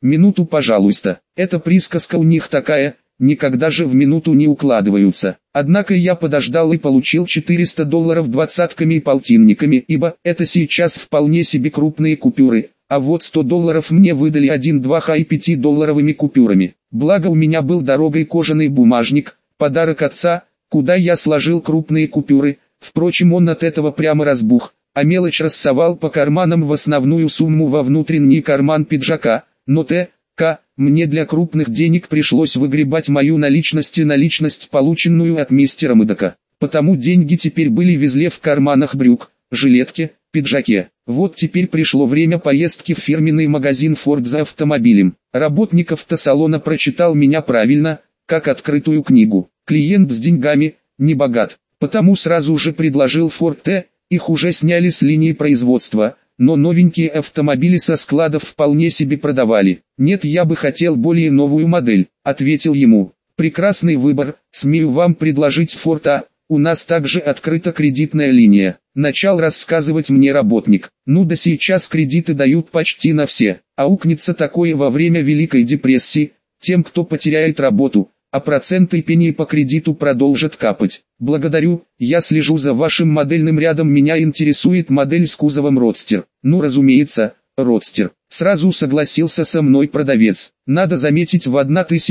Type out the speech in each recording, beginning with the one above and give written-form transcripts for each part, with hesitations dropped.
минуту пожалуйста. Эта присказка у них такая, никогда же в минуту не укладываются. Однако я подождал и получил $400 двадцатками и полтинниками, ибо это сейчас вполне себе крупные купюры, а вот $100 мне выдали 1-2 и 5-долларовыми купюрами. Благо у меня был дорогой кожаный бумажник, подарок отца, куда я сложил крупные купюры, впрочем он от этого прямо разбух, а мелочь рассовал по карманам в основную сумму во внутренний карман пиджака, но мне для крупных денег пришлось выгребать мою наличность, полученную от мистера Мэдока. Потому деньги теперь были везле в карманах брюк, жилетке, пиджаке. Вот теперь пришло время поездки в фирменный магазин Ford за автомобилем. Работник автосалона прочитал меня правильно, как открытую книгу. Клиент с деньгами, не богат, потому сразу же предложил Ford T, их уже сняли с линии производства. Но новенькие автомобили со складов вполне себе продавали. «Нет, я бы хотел более новую модель», — ответил ему. «Прекрасный выбор, смею вам предложить Ford A, у нас также открыта кредитная линия», — начал рассказывать мне работник. «Ну да сейчас кредиты дают почти на все, аукнется такое во время Великой депрессии, тем кто потеряет работу, а проценты и пени по кредиту продолжат капать. Благодарю, я слежу за вашим модельным рядом, меня интересует модель с кузовом Родстер». «Ну разумеется, Родстер», сразу согласился со мной продавец. Надо заметить, в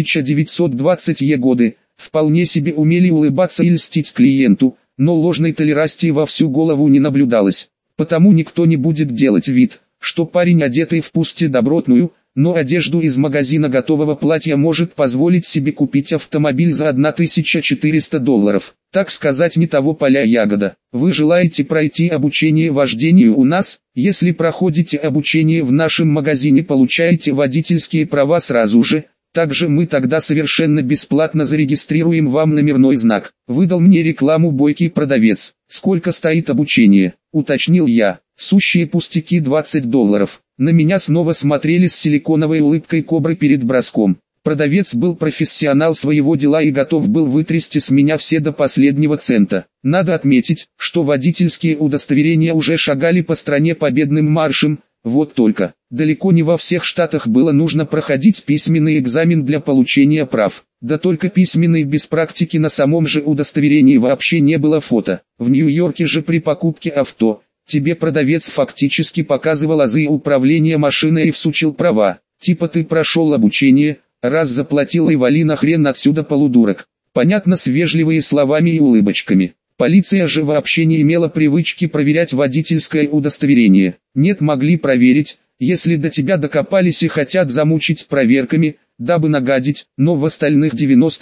1920-е годы вполне себе умели улыбаться и льстить клиенту, но ложной толерантности во всю голову не наблюдалось. Потому никто не будет делать вид, что парень, одетый в пусть добротную, но одежду из магазина готового платья, может позволить себе купить автомобиль за $1400. Так сказать, не того поля ягода. Вы желаете пройти обучение вождению у нас? Если проходите обучение в нашем магазине, получаете водительские права сразу же. Также мы тогда совершенно бесплатно зарегистрируем вам номерной знак. Выдал мне рекламу бойкий продавец. «Сколько стоит обучение?» — уточнил я. «Сущие пустяки, $20. На меня снова смотрели с силиконовой улыбкой кобры перед броском. Продавец был профессионал своего дела и готов был вытрясти с меня все до последнего цента. Надо отметить, что водительские удостоверения уже шагали по стране победным маршем. Вот только, далеко не во всех штатах было нужно проходить письменный экзамен для получения прав. Да только письменный, без практики на самом же удостоверении вообще не было фото. В Нью-Йорке же при покупке авто тебе продавец фактически показывал азы управления машиной и всучил права. Типа ты прошел обучение, раз заплатил и вали нахрен отсюда, полудурок. Понятно, с вежливыми словами и улыбочками. Полиция же вообще не имела привычки проверять водительское удостоверение. Нет, могли проверить, если до тебя докопались и хотят замучить проверками, дабы нагадить, но в остальных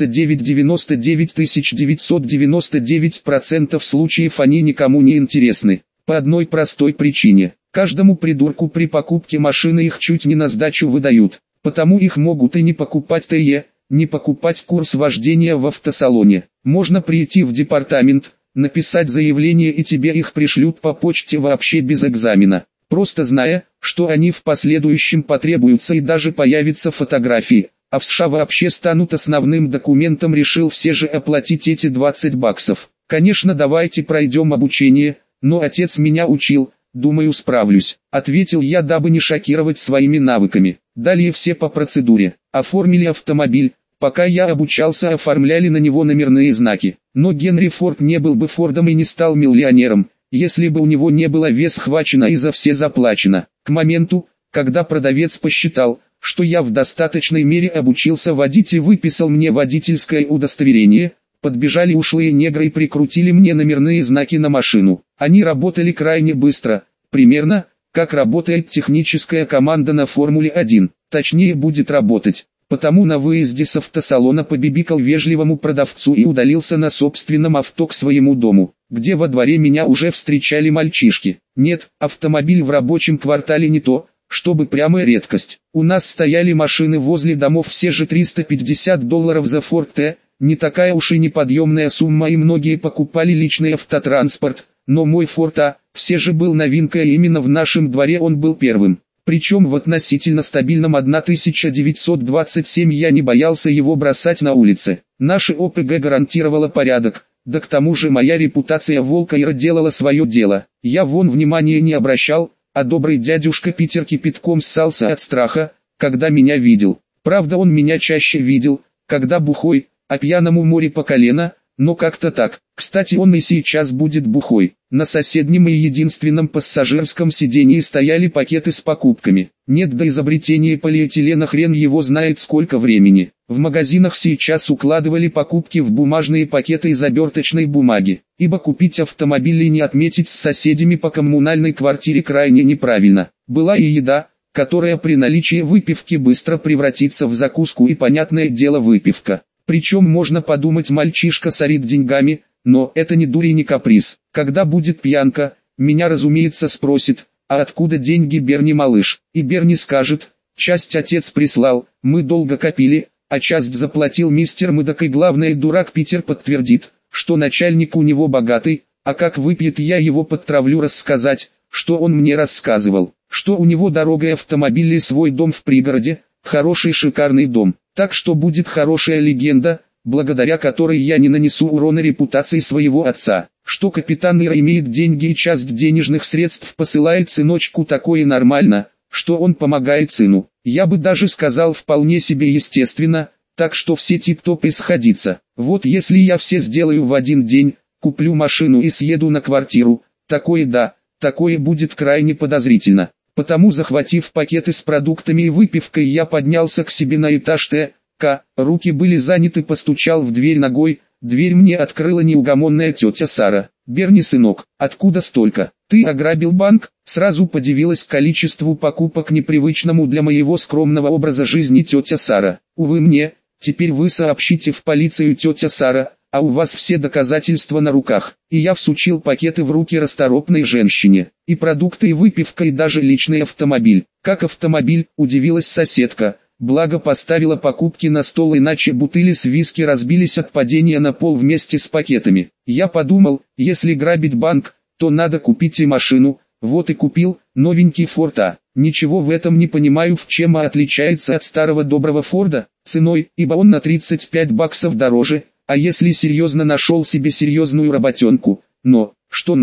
99,999% случаев они никому не интересны. По одной простой причине: каждому придурку при покупке машины их чуть не на сдачу выдают, потому их могут и не покупать ТЕ, не покупать курс вождения в автосалоне. Можно прийти в департамент, написать заявление и тебе их пришлют по почте вообще без экзамена, просто зная, что они в последующем потребуются и даже появятся фотографии, а в США вообще станут основным документом. Решил все же оплатить эти $20. Конечно, давайте пройдем обучение, но отец меня учил, думаю справлюсь, ответил я, дабы не шокировать своими навыками. Далее все по процедуре. Оформили автомобиль. Пока я обучался, оформляли на него номерные знаки. Но Генри Форд не был бы Фордом и не стал миллионером, если бы у него не было вес хвачено и за все заплачено. К моменту, когда продавец посчитал, что я в достаточной мере обучился водить и выписал мне водительское удостоверение, подбежали ушлые негры и прикрутили мне номерные знаки на машину. Они работали крайне быстро, примерно как работает техническая команда на Формуле-1, точнее будет работать. Потому на выезде с автосалона побибикал вежливому продавцу и удалился на собственном авто к своему дому, где во дворе меня уже встречали мальчишки. Нет, автомобиль в рабочем квартале не то, чтобы прямо редкость. У нас стояли машины возле домов, все же $350 за Ford T, не такая уж и неподъемная сумма, и многие покупали личный автотранспорт, но мой Ford A все же был новинкой, и именно в нашем дворе он был первым. Причем в относительно стабильном 1927 я не боялся его бросать на улице. Наше ОПГ гарантировало порядок, да к тому же моя репутация волкаира делала свое дело. Я вон внимания не обращал, а добрый дядюшка Питер кипятком ссался от страха, когда меня видел. Правда, он меня чаще видел, когда бухой, а пьяному море по колено, но как-то так. Кстати, он и сейчас будет бухой. На соседнем и единственном пассажирском сидении стояли пакеты с покупками. Нет, до изобретения полиэтилена хрен его знает сколько времени. В магазинах сейчас укладывали покупки в бумажные пакеты из оберточной бумаги, ибо купить автомобиль и не отметить с соседями по коммунальной квартире крайне неправильно. Была и еда, которая при наличии выпивки быстро превратится в закуску, и понятное дело выпивка. Причем можно подумать, мальчишка сорит деньгами, но это не дурь и не каприз. Когда будет пьянка, меня разумеется спросит: а откуда деньги, Берни малыш? И Берни скажет: часть отец прислал, мы долго копили, а часть заплатил мистер Мэддок. И главное, дурак Питер подтвердит, что начальник у него богатый, а как выпьет, я его подтравлю рассказать, что он мне рассказывал, что у него дорогой автомобиль и свой дом в пригороде, хороший шикарный дом. Так что будет хорошая легенда, благодаря которой я не нанесу урона репутации своего отца. Что капитан Ира имеет деньги и часть денежных средств посылает сыночку, такое нормально, что он помогает сыну. Я бы даже сказал, вполне себе естественно, так что все тип-топ и сходится. Вот если я все сделаю в один день, куплю машину и съеду на квартиру, такое да, такое будет крайне подозрительно. Потому, захватив пакеты с продуктами и выпивкой, я поднялся к себе на этаж Т.К. Руки были заняты, постучал в дверь ногой. Дверь мне открыла неугомонная тетя Сара. «Берни, сынок, откуда столько? Ты ограбил банк?» Сразу подивилась количеству покупок, непривычному для моего скромного образа жизни тетя Сара. «Увы мне, теперь вы сообщите в полицию, тетя Сара, а у вас все доказательства на руках». И я всучил пакеты в руки расторопной женщине. И продукты, и выпивка, и даже личный автомобиль. «Как автомобиль?» – удивилась соседка. Благо поставила покупки на стол, иначе бутыли с виски разбились от падения на пол вместе с пакетами. Я подумал, если грабить банк, то надо купить и машину. Вот и купил, новенький Форд А. Ничего в этом не понимаю, в чем отличается от старого доброго Форда. Ценой, ибо он на $35 дороже. А если серьезно, нашел себе серьезную работенку. Но,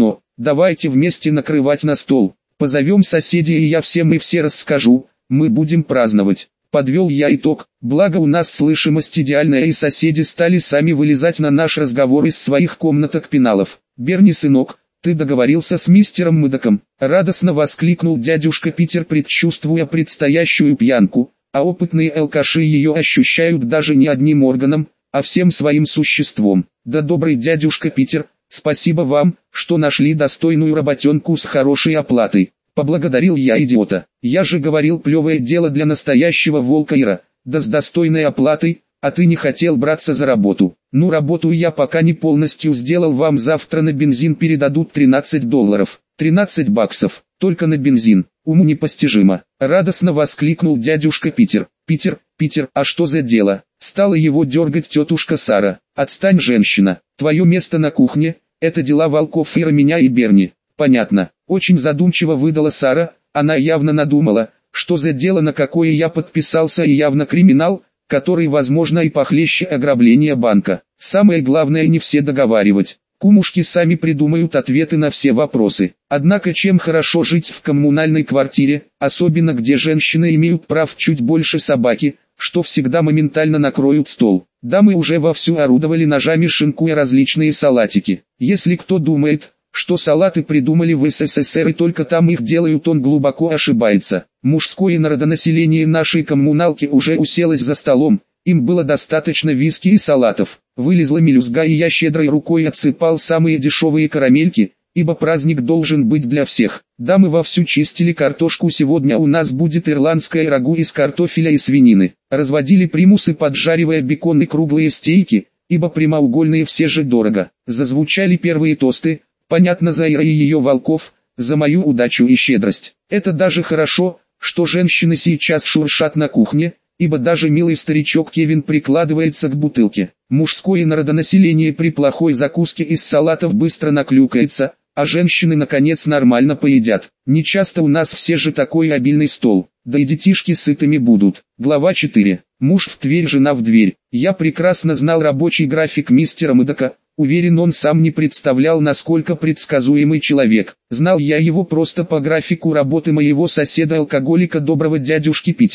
давайте вместе накрывать на стол. Позовем соседей, и я всем и все расскажу, мы будем праздновать. Подвел я итог, благо у нас слышимость идеальная, и соседи стали сами вылезать на наш разговор из своих комнаток пеналов. «Берни, сынок, ты договорился с мистером Мэддоком?» Радостно воскликнул дядюшка Питер, предчувствуя предстоящую пьянку, а опытные алкаши ее ощущают даже не одним органом, а всем своим существом. «Да, добрый дядюшка Питер, спасибо вам, что нашли достойную работенку с хорошей оплатой». Поблагодарил я идиота. «Я же говорил, плевое дело для настоящего волка Ира, да с достойной оплатой, а ты не хотел браться за работу». «Ну, работу я пока не полностью сделал, вам завтра на бензин передадут $13. 13 баксов, только на бензин». «Уму непостижимо», — радостно воскликнул дядюшка Питер. Питер, а что за дело?» Стала его дергать тетушка Сара. «Отстань, женщина, твое место на кухне, это дела волков Ира, меня и Берни». «Понятно», — очень задумчиво выдала Сара. Она явно надумала, что за дело, на какое я подписался, и явно криминал, который, возможно, и похлеще ограбления банка. Самое главное, не все договаривать. Кумушки сами придумают ответы на все вопросы. Однако чем хорошо жить в коммунальной квартире, особенно где женщины имеют прав чуть больше собаки, что всегда моментально накроют стол. Дамы уже вовсю орудовали ножами, шинкуя различные салатики. Если кто думает, что салаты придумали в СССР и только там их делают, он глубоко ошибается. Мужское народонаселение нашей коммуналки уже уселось за столом, им было достаточно виски и салатов. Вылезла мелюзга, и я щедрой рукой отсыпал самые дешевые карамельки, ибо праздник должен быть для всех. Дамы вовсю чистили картошку, сегодня у нас будет ирландское рагу из картофеля и свинины. Разводили примусы, поджаривая бекон и круглые стейки, ибо прямоугольные все же дорого. Зазвучали первые тосты. Понятно, за Ира и ее волков, за мою удачу и щедрость. Это даже хорошо, что женщины сейчас шуршат на кухне, ибо даже милый старичок Кевин прикладывается к бутылке. Мужское народонаселение при плохой закуске из салатов быстро наклюкается, а женщины наконец нормально поедят. Не часто у нас все же такой обильный стол, да и детишки сытыми будут. Глава 4. Муж в Тверь, жена в дверь. Я прекрасно знал рабочий график мистера Мэддока. Уверен, он сам не представлял, насколько предсказуемый человек. Знал я его просто по графику работы моего соседа-алкоголика, доброго дядюшки Питера.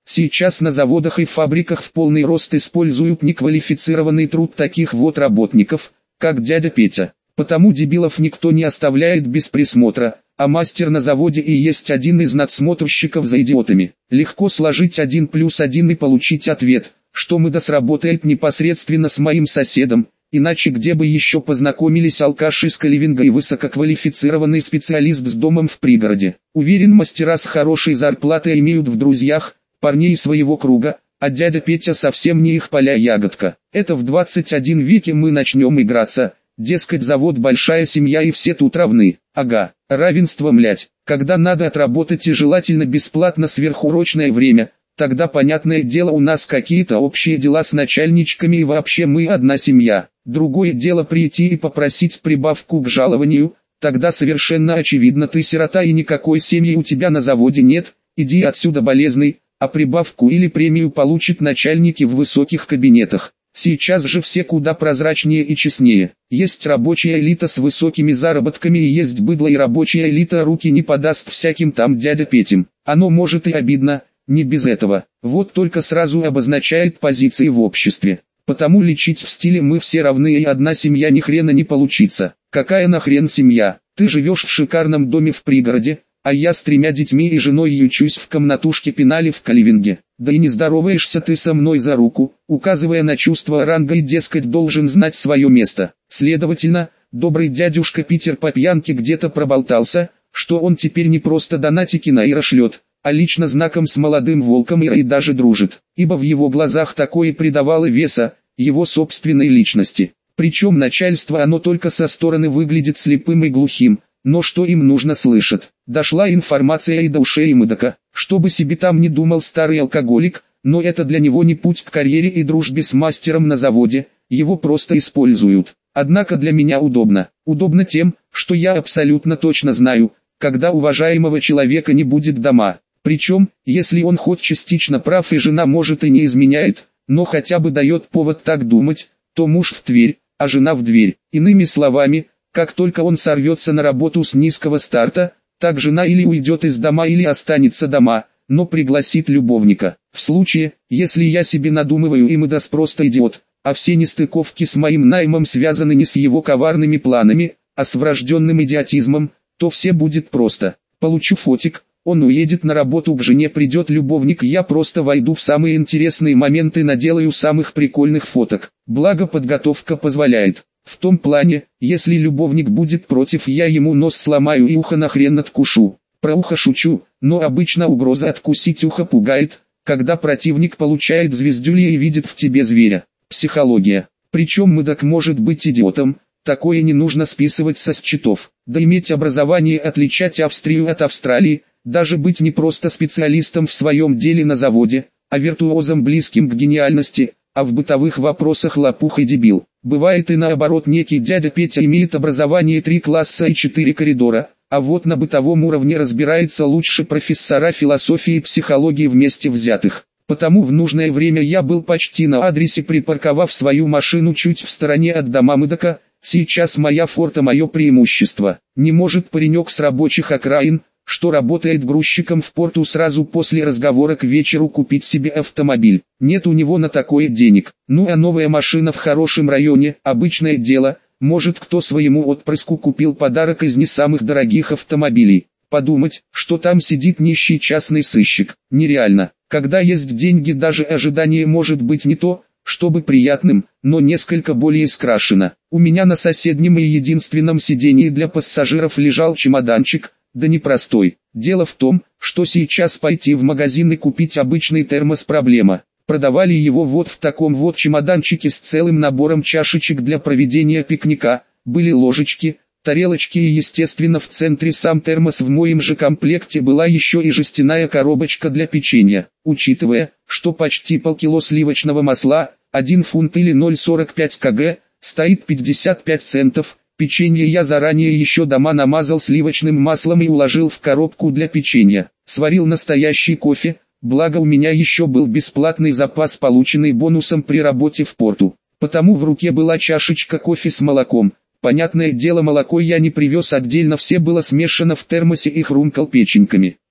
Сейчас на заводах и фабриках в полный рост используют неквалифицированный труд таких вот работников, как дядя Петя. Потому дебилов никто не оставляет без присмотра, а мастер на заводе и есть один из надсмотрщиков за идиотами. Легко сложить 1 плюс 1 и получить ответ, что МДА сработает непосредственно с моим соседом, иначе где бы еще познакомились алкаш из Каливинга и высококвалифицированный специалист с домом в пригороде. Уверен, мастера с хорошей зарплатой имеют в друзьях парней своего круга, а дядя Петя совсем не их поля ягодка. Это в 21 веке мы начнем играться. Дескать, завод большая семья и все тут равны. Ага, равенство, млять. Когда надо отработать и желательно бесплатно сверхурочное время, тогда понятное дело у нас какие-то общие дела с начальничками и вообще мы одна семья. Другое дело прийти и попросить прибавку к жалованию, тогда совершенно очевидно ты сирота и никакой семьи у тебя на заводе нет, иди отсюда болезный, а прибавку или премию получат начальники в высоких кабинетах. Сейчас же все куда прозрачнее и честнее. Есть рабочая элита с высокими заработками и есть быдло и рабочая элита руки не подаст всяким там дядя Петям. Оно может и обидно, не без этого. Вот только сразу обозначает позиции в обществе. Потому лечить в стиле мы все равны и одна семья ни хрена не получится. Какая нахрен семья? Ты живешь в шикарном доме в пригороде, а я с 3 детьми и женой ючусь в комнатушке пенали в Каливинге. Да и не здороваешься ты со мной за руку, указывая на чувство ранга и дескать должен знать свое место. Следовательно, добрый дядюшка Питер по пьянке где-то проболтался, что он теперь не просто донатики на Ира шлет, а лично знаком с молодым волком Ира и даже дружит, ибо в его глазах такое придавало веса его собственной личности. Причем начальство оно только со стороны выглядит слепым и глухим, но что им нужно слышат. Дошла информация и до ушей МДК, что бы себе там ни думал старый алкоголик, но это для него не путь к карьере и дружбе с мастером на заводе, его просто используют. Однако для меня удобно. Удобно тем, что я абсолютно точно знаю, когда уважаемого человека не будет дома. Причем, если он хоть частично прав и жена может и не изменяет, но хотя бы дает повод так думать, то муж в Тверь, а жена в дверь. Иными словами, как только он сорвется на работу с низкого старта, так жена или уйдет из дома или останется дома, но пригласит любовника. В случае, если я себе надумываю и МДАС просто идиот, а все нестыковки с моим наймом связаны не с его коварными планами, а с врожденным идиотизмом, то все будет просто. Получу фотик, он уедет на работу к жене, придет любовник, я просто войду в самые интересные моменты, наделаю самых прикольных фоток. Благо подготовка позволяет. В том плане, если любовник будет против, я ему нос сломаю и ухо нахрен откушу. Про ухо шучу, но обычно угроза откусить ухо пугает, когда противник получает звездюлей и видит в тебе зверя. Психология. Причем МДК может быть идиотом, такое не нужно списывать со счетов. Да иметь образование, отличать Австрию от Австралии, даже быть не просто специалистом в своем деле на заводе, а виртуозом близким к гениальности, а в бытовых вопросах лопух и дебил. Бывает и наоборот, некий дядя Петя имеет образование 3 класса и 4 коридора, а вот на бытовом уровне разбирается лучше профессора философии и психологии вместе взятых. Потому в нужное время я был почти на адресе, припарковав свою машину чуть в стороне от дома МДК. Сейчас моя форта мое преимущество. Не может паренек с рабочих окраин, что работает грузчиком в порту, сразу после разговора к вечеру купить себе автомобиль. Нет у него на такое денег. Ну а новая машина в хорошем районе – обычное дело. Может, кто своему отпрыску купил подарок из не самых дорогих автомобилей. Подумать, что там сидит нищий частный сыщик, нереально. Когда есть деньги, даже ожидание может быть не то, чтобы приятным, но несколько более скрашено. У меня на соседнем и единственном сидении для пассажиров лежал чемоданчик, да непростой. Дело в том, что сейчас пойти в магазин и купить обычный термос проблема. Продавали его вот в таком вот чемоданчике с целым набором чашечек для проведения пикника, были ложечки, тарелочки и естественно в центре сам термос. В моем же комплекте была еще и жестяная коробочка для печенья. Учитывая, что почти полкило сливочного масла, 1 фунт или 0,45 кг, стоит 55 центов, печенье я заранее еще дома намазал сливочным маслом и уложил в коробку для печенья. Сварил настоящий кофе, благо у меня еще был бесплатный запас, полученный бонусом при работе в порту. Потому в руке была чашечка кофе с молоком. Понятное дело, молоко я не привез отдельно, все было смешано в термосе и хрумкал печеньками.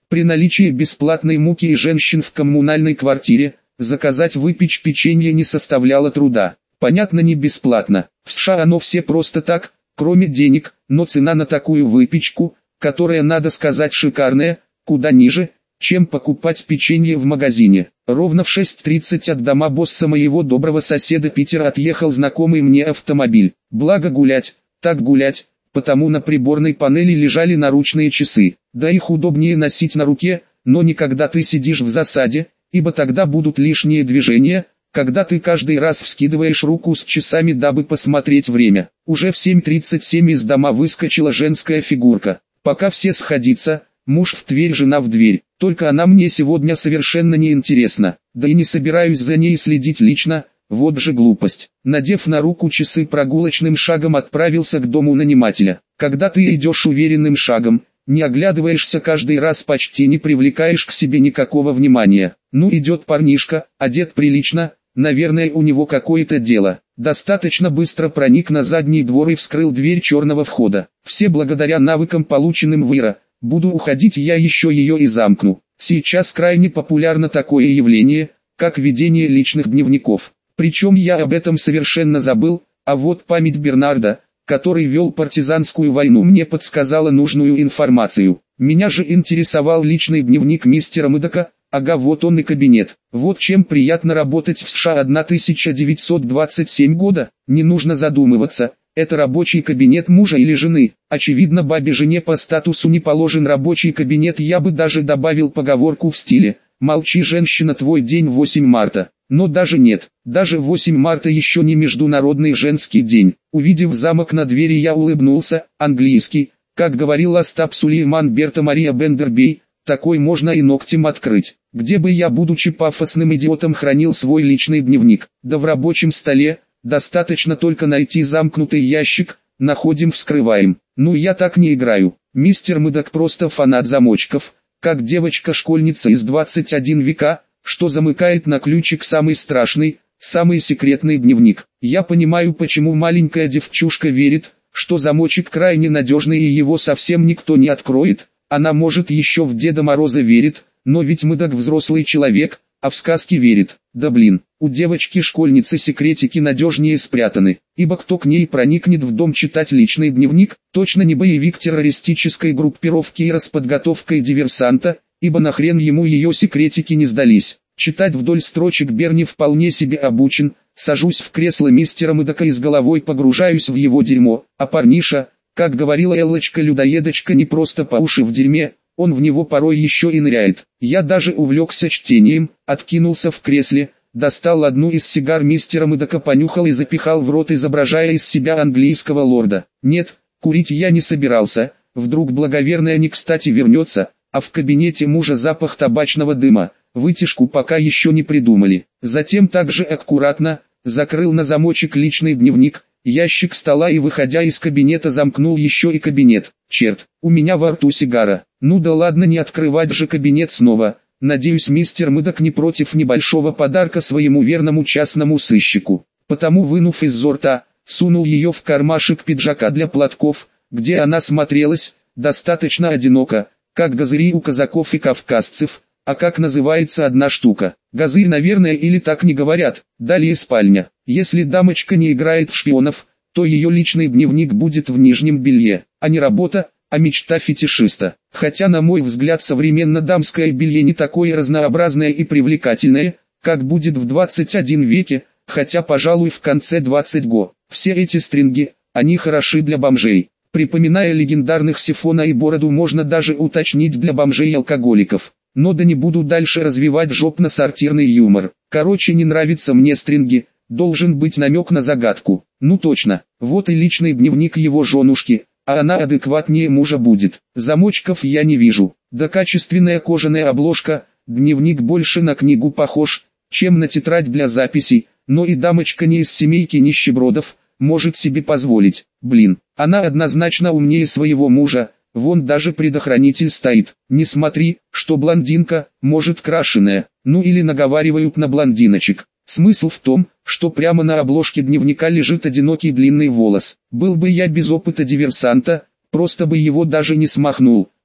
При наличии бесплатной муки и женщин в коммунальной квартире, заказать выпечь печенье не составляло труда. Понятно, не бесплатно. В США оно все просто так, кроме денег, но цена на такую выпечку, которая, надо сказать, шикарная, куда ниже, чем покупать печенье в магазине. Ровно в 6:30 от дома босса моего доброго соседа Питера отъехал знакомый мне автомобиль. Благо гулять, так гулять, потому на приборной панели лежали наручные часы. Да их удобнее носить на руке, но не когда ты сидишь в засаде, ибо тогда будут лишние движения, когда ты каждый раз вскидываешь руку с часами, дабы посмотреть время. Уже в 7:37 из дома выскочила женская фигурка. Пока все сходятся, муж в дверь, жена в дверь. Только она мне сегодня совершенно не интересна, да и не собираюсь за ней следить лично, вот же глупость. Надев на руку часы, прогулочным шагом отправился к дому нанимателя. Когда ты идешь уверенным шагом, не оглядываешься каждый раз, почти не привлекаешь к себе никакого внимания. Ну, идет парнишка, одет прилично, наверное, у него какое-то дело. Достаточно быстро проник на задний двор и вскрыл дверь черного входа. Все благодаря навыкам, полученным в Ира. Буду уходить, я еще ее и замкну. Сейчас крайне популярно такое явление, как ведение личных дневников. Причем я об этом совершенно забыл, а вот память Бернарда, который вел партизанскую войну, мне подсказала нужную информацию. Меня же интересовал личный дневник мистера Мэдока. Ага, вот он и кабинет. Вот чем приятно работать в США 1927 года. Не нужно задумываться, это рабочий кабинет мужа или жены. Очевидно, бабе жене по статусу не положен рабочий кабинет. Я бы даже добавил поговорку в стиле «Молчи, женщина, твой день 8 марта». Но даже нет, даже 8 марта еще не международный женский день. Увидев замок на двери, я улыбнулся. Английский, как говорил Остап Сулейман Берта Мария Бендербей, такой можно и ногтем открыть. Где бы я, будучи пафосным идиотом, хранил свой личный дневник? Да в рабочем столе, достаточно только найти замкнутый ящик, находим, вскрываем. Ну, я так не играю. Мистер Мэдок просто фанат замочков, как девочка-школьница из 21 века, что замыкает на ключик самый страшный, самый секретный дневник. Я понимаю, почему маленькая девчушка верит, что замочек крайне надежный и его совсем никто не откроет. Она, может, еще в Деда Мороза верит, но ведь Мэдок взрослый человек, а в сказки верит. Да блин, у девочки-школьницы секретики надежнее спрятаны, ибо кто к ней проникнет в дом читать личный дневник, точно не боевик террористической группировки и расподготовкой диверсанта, ибо нахрен ему ее секретики не сдались. Читать вдоль строчек Берни вполне себе обучен. Сажусь в кресло мистера Мэдока и с головой погружаюсь в его дерьмо, а парниша, как говорила Эллочка-людоедочка, не просто по уши в дерьме, он в него порой еще и ныряет. Я даже увлекся чтением, откинулся в кресле, достал одну из сигар мистера Мэдока, понюхал и запихал в рот, изображая из себя английского лорда. Нет, курить я не собирался, вдруг благоверная не кстати вернется, а в кабинете мужа запах табачного дыма, вытяжку пока еще не придумали. Затем также аккуратно закрыл на замочек личный дневник, ящик стола и, выходя из кабинета, замкнул еще и кабинет. Черт, у меня во рту сигара. Ну да ладно, не открывать же кабинет снова. Надеюсь, мистер Мэдок не против небольшого подарка своему верному частному сыщику. Потому, вынув из-за рта, сунул ее в кармашек пиджака для платков, где она смотрелась достаточно одиноко, как газыри у казаков и кавказцев. А как называется одна штука? Газырь, наверное, или так не говорят. Далее спальня. Если дамочка не играет в шпионов, то ее личный дневник будет в нижнем белье, а не работа, а мечта фетишиста. Хотя, на мой взгляд, современно дамское белье не такое разнообразное и привлекательное, как будет в 21 веке, хотя, пожалуй, в конце 20 го. Все эти стринги, они хороши для бомжей. Припоминая легендарных Сифона и Бороду, можно даже уточнить для бомжей и алкоголиков. Но да не буду дальше развивать жопно-сортирный юмор. Короче, не нравятся мне стринги, должен быть намек на загадку. Ну точно, вот и личный дневник его женушки, а она адекватнее мужа будет. Замочков я не вижу. Да качественная кожаная обложка, дневник больше на книгу похож, чем на тетрадь для записей, но и дамочка не из семейки нищебродов, может себе позволить. Блин, она однозначно умнее своего мужа. Вон даже предохранитель стоит. Не смотри, что блондинка, может крашеная, ну или наговаривают на блондиночек. Смысл в том, что прямо на обложке дневника лежит одинокий длинный волос. Был бы я без опыта диверсанта, просто бы его даже не смахнул.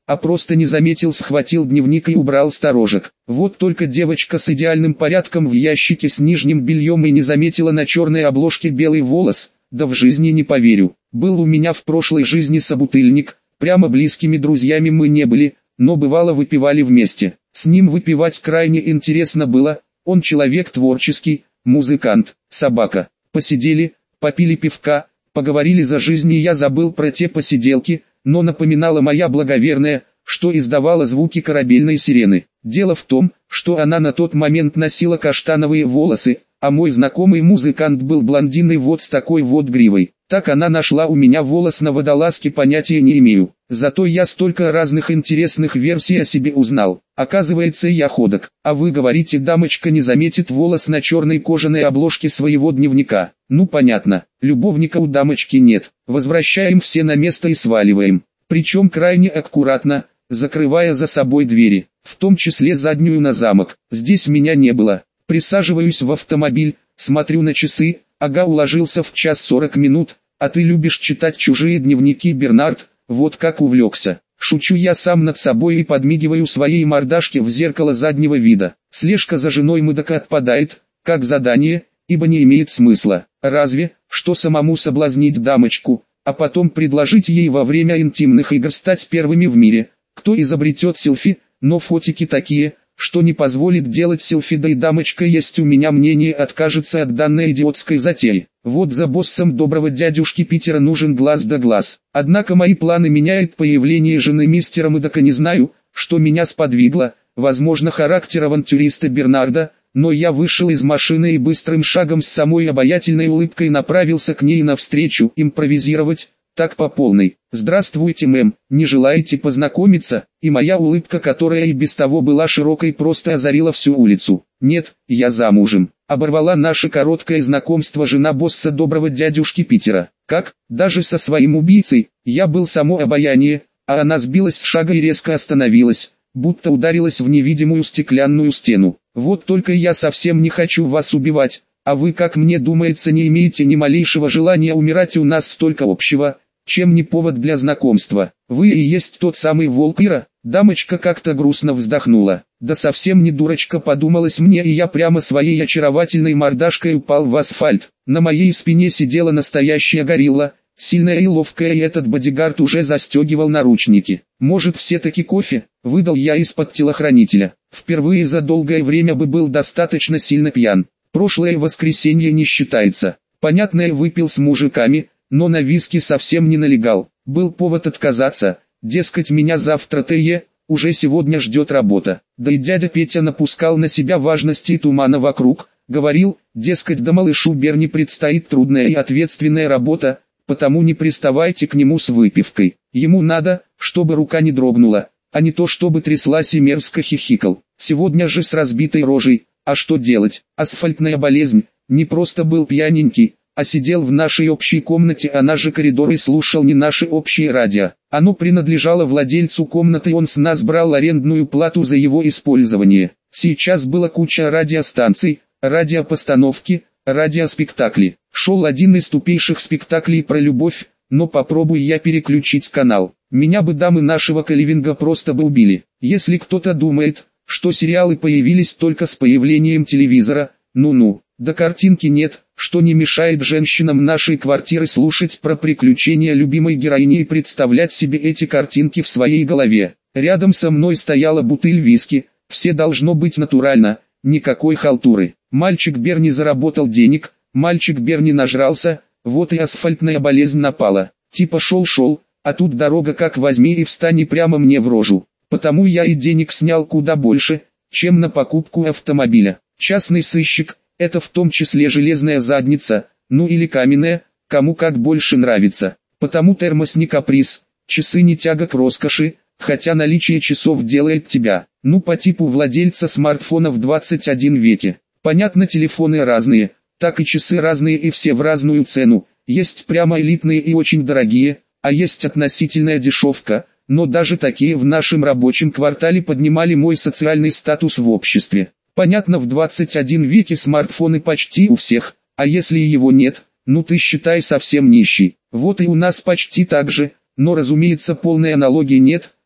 а просто не заметил, схватил дневник и убрал сторожек. Вот только девочка с идеальным порядком в ящике с нижним бельем и не заметила на черной обложке белый волос, да в жизни не поверю. Был у меня в прошлой жизни собутыльник, прямо близкими друзьями мы не были, но бывало выпивали вместе. С ним выпивать крайне интересно было, он человек творческий, музыкант, собака. Посидели, попили пивка, поговорили за жизнь, и я забыл про те посиделки, но напоминала моя благоверная, что издавала звуки корабельной сирены. Дело в том, что она на тот момент носила каштановые волосы, а мой знакомый музыкант был блондиной вот с такой вот гривой. Так она нашла у меня волос на водолазке, понятия не имею. Зато я столько разных интересных версий о себе узнал. Оказывается, я ходок. А вы говорите, дамочка не заметит волос на черной кожаной обложке своего дневника. Ну понятно, любовника у дамочки нет. Возвращаем все на место и сваливаем. Причем крайне аккуратно, закрывая за собой двери, в том числе заднюю на замок. Здесь меня не было. Присаживаюсь в автомобиль, смотрю на часы, ага, уложился в 1:40, а ты любишь читать чужие дневники, Бернард, вот как увлекся. Шучу я сам над собой и подмигиваю своей мордашке в зеркало заднего вида. Слежка за женой мыдака отпадает, как задание, ибо не имеет смысла. Разве, что самому соблазнить дамочку, а потом предложить ей во время интимных игр стать первыми в мире, кто изобретет селфи, но фотики такие, что не позволит делать селфи, да и дамочка, есть у меня мнение, откажется от данной идиотской затеи. Вот за боссом доброго дядюшки Питера нужен глаз да глаз. Однако мои планы меняет появление жены мистера Мыдака. Не знаю, что меня сподвигло, возможно, характер авантюриста Бернарда, но я вышел из машины и быстрым шагом с самой обаятельной улыбкой направился к ней навстречу. Импровизировать, так по полной. «Здравствуйте, мэм, не желаете познакомиться?» И моя улыбка, которая и без того была широкой, просто озарила всю улицу. «Нет, я замужем», — оборвала наше короткое знакомство жена босса доброго дядюшки Питера. «Как? Даже со своим убийцей?» Я был само обаяние, а она сбилась с шага и резко остановилась, будто ударилась в невидимую стеклянную стену. «Вот только я совсем не хочу вас убивать, а вы, как мне думается, не имеете ни малейшего желания умирать, у нас столько общего, чем не повод для знакомства. Вы и есть тот самый волк Ира?» Дамочка как-то грустно вздохнула. «Да совсем не дурочка, подумалось мне, и я прямо своей очаровательной мордашкой упал в асфальт. На моей спине сидела настоящая горилла, сильная и ловкая, и этот бодигард уже застегивал наручники. Может, все-таки кофе?» — выдал я из-под телохранителя. Впервые за долгое время бы был достаточно сильно пьян. Прошлое воскресенье не считается. Понятно, я выпил с мужиками, но на виски совсем не налегал. Был повод отказаться, дескать, меня завтра уже сегодня ждет работа. Да и дядя Петя напускал на себя важности и тумана вокруг, говорил, дескать, да малышу Берни предстоит трудная и ответственная работа, потому не приставайте к нему с выпивкой. Ему надо, чтобы рука не дрогнула, а не то чтобы тряслась и мерзко хихикал. Сегодня же с разбитой рожей, а что делать? Асфальтная болезнь, не просто был пьяненький, а сидел в нашей общей комнате, она же коридор, и слушал не наши общие радио. Оно принадлежало владельцу комнаты, он с нас брал арендную плату за его использование. Сейчас была куча радиостанций, радиопостановки, радиоспектакли. Шел один из тупейших спектаклей про любовь, но попробуй я переключить канал. Меня бы дамы нашего каливинга просто бы убили. Если кто-то думает, что сериалы появились только с появлением телевизора, ну-ну, да картинки нет, что не мешает женщинам нашей квартиры слушать про приключения любимой героини и представлять себе эти картинки в своей голове. Рядом со мной стояла бутыль виски, все должно быть натурально, никакой халтуры. Мальчик Берни заработал денег, мальчик Берни нажрался, вот и асфальтная болезнь напала. Типа шел, а тут дорога как возьми и встань прямо мне в рожу. Потому я и денег снял куда больше, чем на покупку автомобиля. Частный сыщик, это в том числе железная задница, ну или каменная, кому как больше нравится. Потому термос не каприз, часы не тяга к роскоши, хотя наличие часов делает тебя, ну по типу владельца смартфона в 21 веке. Понятно, телефоны разные, так и часы разные, и все в разную цену. Есть прямо элитные и очень дорогие, а есть относительная дешевка, но даже такие в нашем рабочем квартале поднимали мой социальный статус в обществе. Понятно, в 21 веке смартфоны почти у всех, а если его нет, ну ты считай совсем нищий. Вот и у нас почти так же, но разумеется полной аналогии нет,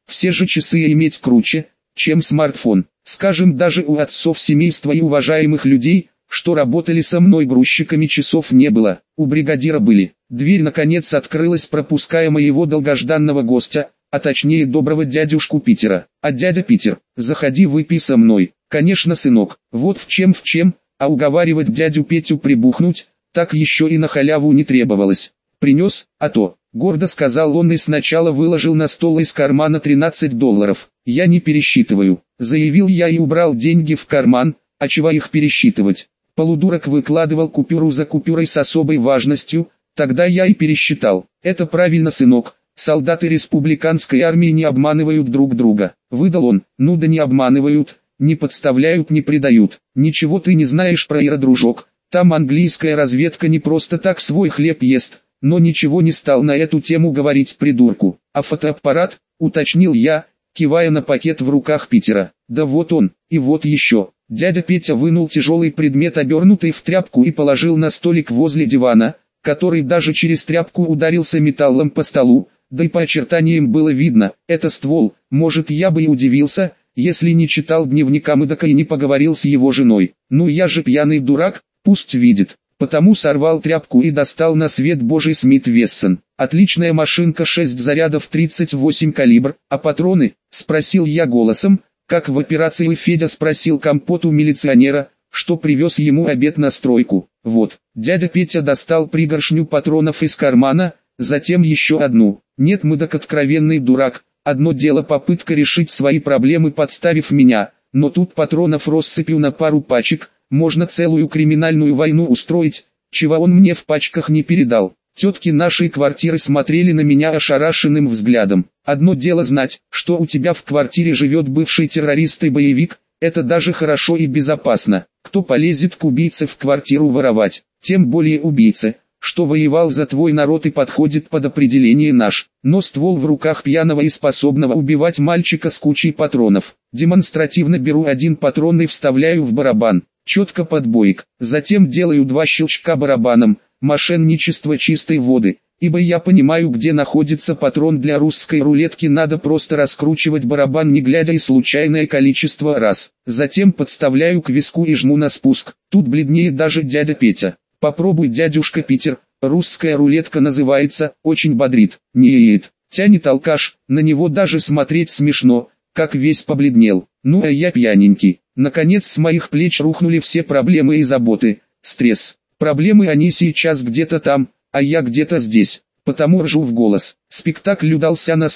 Все же часы иметь круче, чем смартфон. Скажем, даже у отцов семейства и уважаемых людей, что работали со мной грузчиками, часов не было, у бригадира были. Дверь наконец открылась, пропуская моего долгожданного гостя, а точнее доброго дядюшку Питера. А дядя Питер, заходи, выпей со мной. Конечно, сынок, вот в чем, а уговаривать дядю Петю прибухнуть, так еще и на халяву не требовалось. Принес, а то, гордо сказал он и сначала выложил на стол из кармана $13. Я не пересчитываю, заявил я и убрал деньги в карман, а чего их пересчитывать. Полудурок выкладывал купюру за купюрой с особой важностью, тогда я и пересчитал. Это правильно, сынок, солдаты республиканской армии не обманывают друг друга. Выдал он. Ну да не обманывают, не подставляют, не предают. Ничего ты не знаешь про Ира, дружок, там английская разведка не просто так свой хлеб ест. Но ничего не стал на эту тему говорить придурку. А фотоаппарат, уточнил я, кивая на пакет в руках Питера. Да вот он, и вот еще. Дядя Петя вынул тяжелый предмет, обернутый в тряпку, и положил на столик возле дивана, который даже через тряпку ударился металлом по столу, да и по очертаниям было видно, это ствол. Может, я бы и удивился, если не читал дневника Мэдака и не поговорил с его женой. Ну я же пьяный дурак, пусть видит. Потому сорвал тряпку и достал на свет Божий Смит Вессон. Отличная машинка, 6 зарядов, 38 калибр. А патроны? Спросил я голосом, как в операции Федя спросил компот у милиционера, что привез ему обед на стройку. Вот, дядя Петя достал пригоршню патронов из кармана, затем еще одну. Нет, Мэдак откровенный дурак. Одно дело попытка решить свои проблемы, подставив меня, но тут патронов россыпью на пару пачек. Можно целую криминальную войну устроить, чего он мне в пачках не передал. Тетки нашей квартиры смотрели на меня ошарашенным взглядом. Одно дело знать, что у тебя в квартире живет бывший террорист и боевик, это даже хорошо и безопасно. Кто полезет к убийце в квартиру воровать, тем более убийце, что воевал за твой народ и подходит под определение наш. Но ствол в руках пьяного и способного убивать мальчика с кучей патронов. Демонстративно беру один патрон и вставляю в барабан. Четко под боек, затем делаю 2 щелчка барабаном, мошенничество чистой воды, ибо я понимаю, где находится патрон. Для русской рулетки надо просто раскручивать барабан не глядя и случайное количество раз. Затем подставляю к виску и жму на спуск. Тут бледнеет даже дядя Петя. Попробуй, дядюшка Питер, русская рулетка называется, очень бодрит. Нет, тянет алкаш, на него даже смотреть смешно, как весь побледнел. Ну а я пьяненький. Наконец с моих плеч рухнули все проблемы и заботы, стресс. Проблемы они сейчас где-то там, а я где-то здесь, потому ржу в голос. Спектакль удался на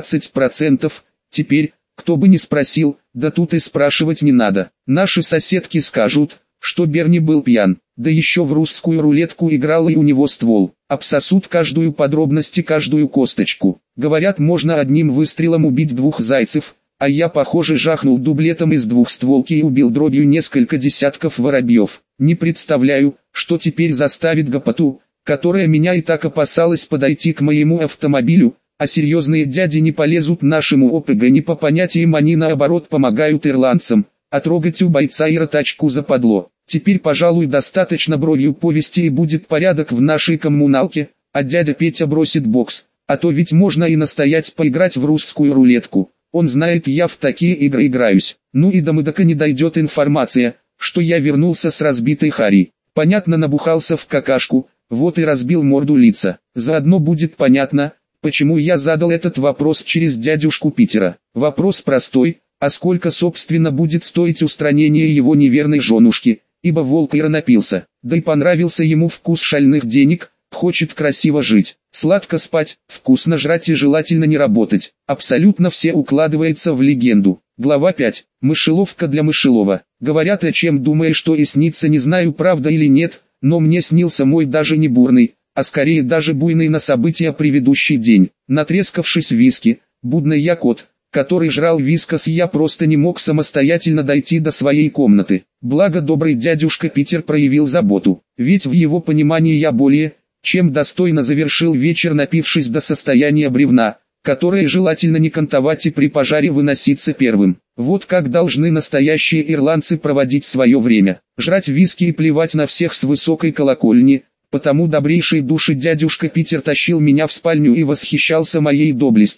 120%, теперь, кто бы ни спросил, да тут и спрашивать не надо. Наши соседки скажут, что Берни был пьян, да еще в русскую рулетку играл и у него ствол. Обсосут каждую подробность и каждую косточку. Говорят, можно одним выстрелом убить 2 зайцев. А я, похоже, жахнул дублетом из двухстволки и убил дробью несколько десятков воробьев. Не представляю, что теперь заставит гопоту, которая меня и так опасалась, подойти к моему автомобилю, а серьезные дяди не полезут нашему ОПГ, не по понятиям, они наоборот помогают ирландцам, а трогать у бойца Ира тачку западло. Теперь, пожалуй, достаточно бровью повести и будет порядок в нашей коммуналке, а дядя Петя бросит бокс, а то ведь можно и настоять поиграть в русскую рулетку. Он знает, я в такие игры играюсь. Ну и до Мэдака не дойдет информация, что я вернулся с разбитой Хари. Понятно, набухался в какашку, вот и разбил морду лица. Заодно будет понятно, почему я задал этот вопрос через дядюшку Питера. Вопрос простой, а сколько собственно будет стоить устранение его неверной женушки, ибо волк Ира напился, да и понравился ему вкус шальных денег. Хочет красиво жить, сладко спать, вкусно жрать и желательно не работать. Абсолютно все укладывается в легенду. Глава 5. Мышеловка для мышелова. Говорят, о чем думаешь, что и снится, не знаю, правда или нет, но мне снился мой даже не бурный, а скорее даже буйный на события предыдущий день. Натрескавшись виски, будный я кот, который жрал вискас, и я просто не мог самостоятельно дойти до своей комнаты. Благо добрый дядюшка Питер проявил заботу, ведь в его понимании я более чем достойно завершил вечер, напившись до состояния бревна, которое желательно не кантовать и при пожаре выноситься первым. Вот как должны настоящие ирландцы проводить свое время. Жрать виски и плевать на всех с высокой колокольни. Потому добрейшей души дядюшка Питер тащил меня в спальню и восхищался моей доблестью.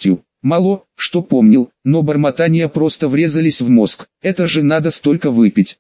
Мало, что помнил, но бормотания просто врезались в мозг. Это же надо столько выпить,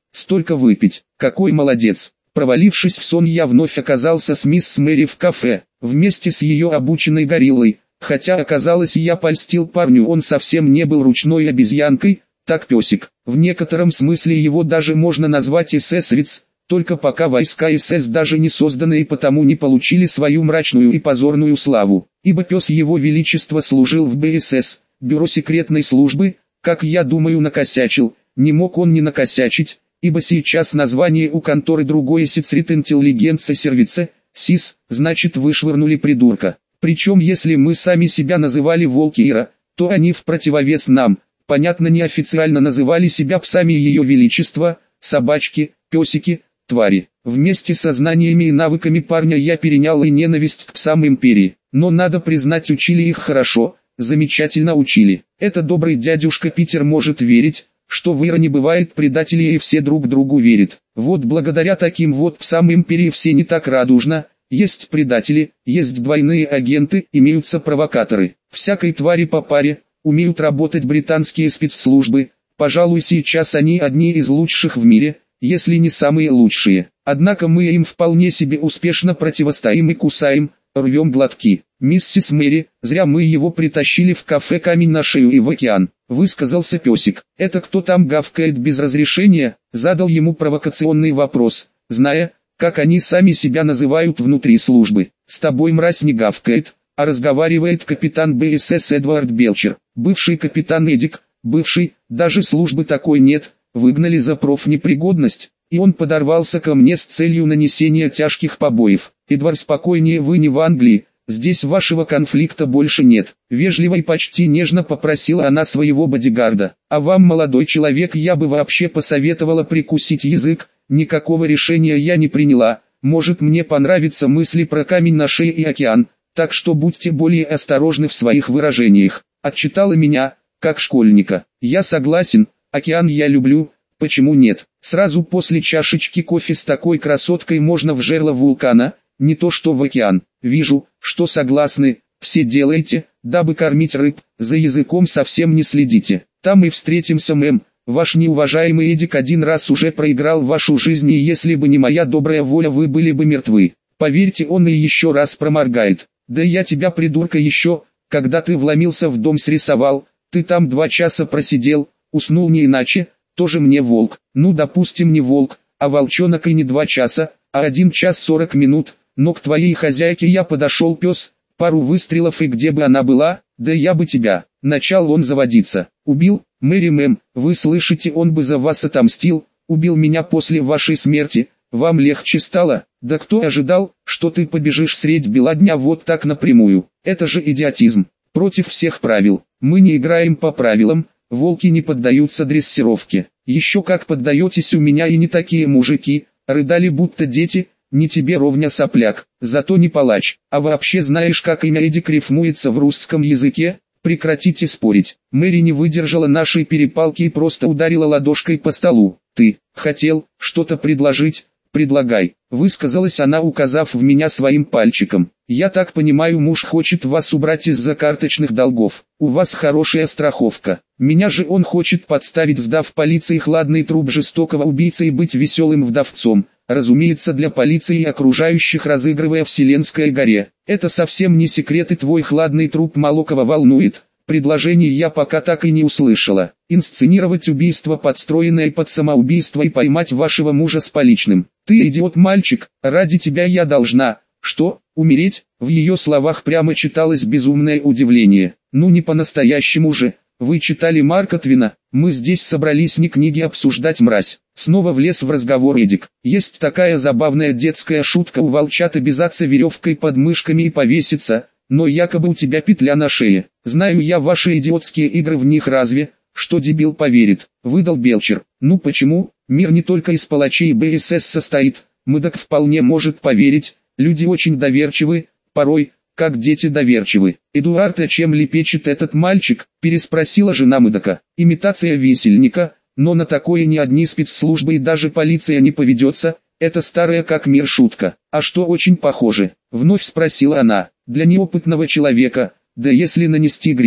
какой молодец. Провалившись в сон, я вновь оказался с мисс Мэри в кафе, вместе с ее обученной гориллой. Хотя оказалось, я польстил парню, он совсем не был ручной обезьянкой, так песик. В некотором смысле его даже можно назвать эсэсовец, только пока войска СС даже не созданы и потому не получили свою мрачную и позорную славу. Ибо пес его величества служил в БСС, бюро секретной службы, как я думаю накосячил, не мог он не накосячить, ибо сейчас название у конторы другое Secret Intelligence Service, СИС, значит вышвырнули придурка. Причем если мы сами себя называли Волкира, то они в противовес нам, понятно неофициально называли себя псами Ее Величества, собачки, песики, твари. Вместе со знаниями и навыками парня я перенял и ненависть к псам империи. Но надо признать, учили их хорошо, замечательно учили. Это добрый дядюшка Питер может верить, что в Ире не бывает предателей и все друг другу верят. Вот благодаря таким вот псам империи все не так радужно. Есть предатели, есть двойные агенты, имеются провокаторы. Всякой твари по паре, умеют работать британские спецслужбы. Пожалуй, сейчас они одни из лучших в мире, если не самые лучшие. Однако мы им вполне себе успешно противостоим и кусаем, рвем глотки. «Миссис Мэри, зря мы его притащили в кафе камень на шею и в океан», — высказался песик. «Это кто там гавкает без разрешения?» — задал ему провокационный вопрос, зная, как они сами себя называют внутри службы. «С тобой мразь не гавкает, а разговаривает капитан БСС Эдвард Белчер, бывший капитан Эдик, бывший, даже службы такой нет, выгнали за профнепригодность, и он подорвался ко мне с целью нанесения тяжких побоев. Эдвард, спокойнее, вы не в Англии, здесь вашего конфликта больше нет», — вежливо и почти нежно попросила она своего бодигарда. «А вам, молодой человек, я бы вообще посоветовала прикусить язык, никакого решения я не приняла, может мне понравятся мысли про камень на шее и океан, так что будьте более осторожны в своих выражениях», — отчитала меня, как школьника. «Я согласен, океан я люблю, почему нет? Сразу после чашечки кофе с такой красоткой можно в жерло вулкана, не то что в океан. Вижу, что согласны, все делаете, дабы кормить рыб, за языком совсем не следите. Там и встретимся, мэм. Ваш неуважаемый Эдик один раз уже проиграл вашу жизнь, и если бы не моя добрая воля, вы были бы мертвы. Поверьте, он и еще раз проморгает. Да я тебя, придурка, еще, когда ты вломился в дом, срисовал, ты там 2 часа просидел, уснул не иначе, тоже мне волк. Ну, допустим, не волк, а волчонок, и не 2 часа, а 1 час 40 минут, но к твоей хозяйке я подошел, пес, пару выстрелов, и где бы она была, да я бы тебя. Начал он заводиться. Убил, Мэри мэм, вы слышите, он бы за вас отомстил, убил меня после вашей смерти. Вам легче стало? Да кто ожидал, что ты побежишь средь бела дня вот так напрямую? Это же идиотизм, против всех правил. Мы не играем по правилам, волки не поддаются дрессировке. Еще как поддаетесь, у меня и не такие мужики, рыдали будто дети, не тебе ровня, сопляк, зато не палач. А вообще знаешь, как имя Эдик рифмуется в русском языке? Прекратите спорить. Мэри не выдержала нашей перепалки и просто ударила ладошкой по столу. Ты хотел что-то предложить? Предлагай, высказалась она, указав в меня своим пальчиком. Я так понимаю, муж хочет вас убрать из-за карточных долгов. У вас хорошая страховка. Меня же он хочет подставить, сдав полиции хладный труп жестокого убийцы, и быть веселым вдовцом. Разумеется, для полиции и окружающих, разыгрывая вселенское горе. Это совсем не секрет, и твой хладный труп мало кого волнует. Предложений я пока так и не услышала. Инсценировать убийство, подстроенное под самоубийство, и поймать вашего мужа с поличным. Ты идиот, мальчик, ради тебя я должна. Что, умереть? В ее словах прямо читалось безумное удивление. Ну не по-настоящему же. Вы читали Марка Твена? Мы здесь собрались не книги обсуждать, мразь. Снова влез в разговор Эдик. Есть такая забавная детская шутка: у волчат обязаться веревкой под мышками и повеситься, но якобы у тебя петля на шее. Знаю я ваши идиотские игры, в них разве, что дебил поверит, выдал Белчер. Ну почему, мир не только из палачей БСС состоит, мудак вполне может поверить, люди очень доверчивы, порой, как дети доверчивы. Эдуард, а чем лепечет этот мальчик? Переспросила жена мудака. Имитация висельника, но на такое ни одни спецслужбы и даже полиция не поведется, это старая как мир шутка. А что, очень похоже? Вновь спросила она. Для неопытного человека, да если нанести грим,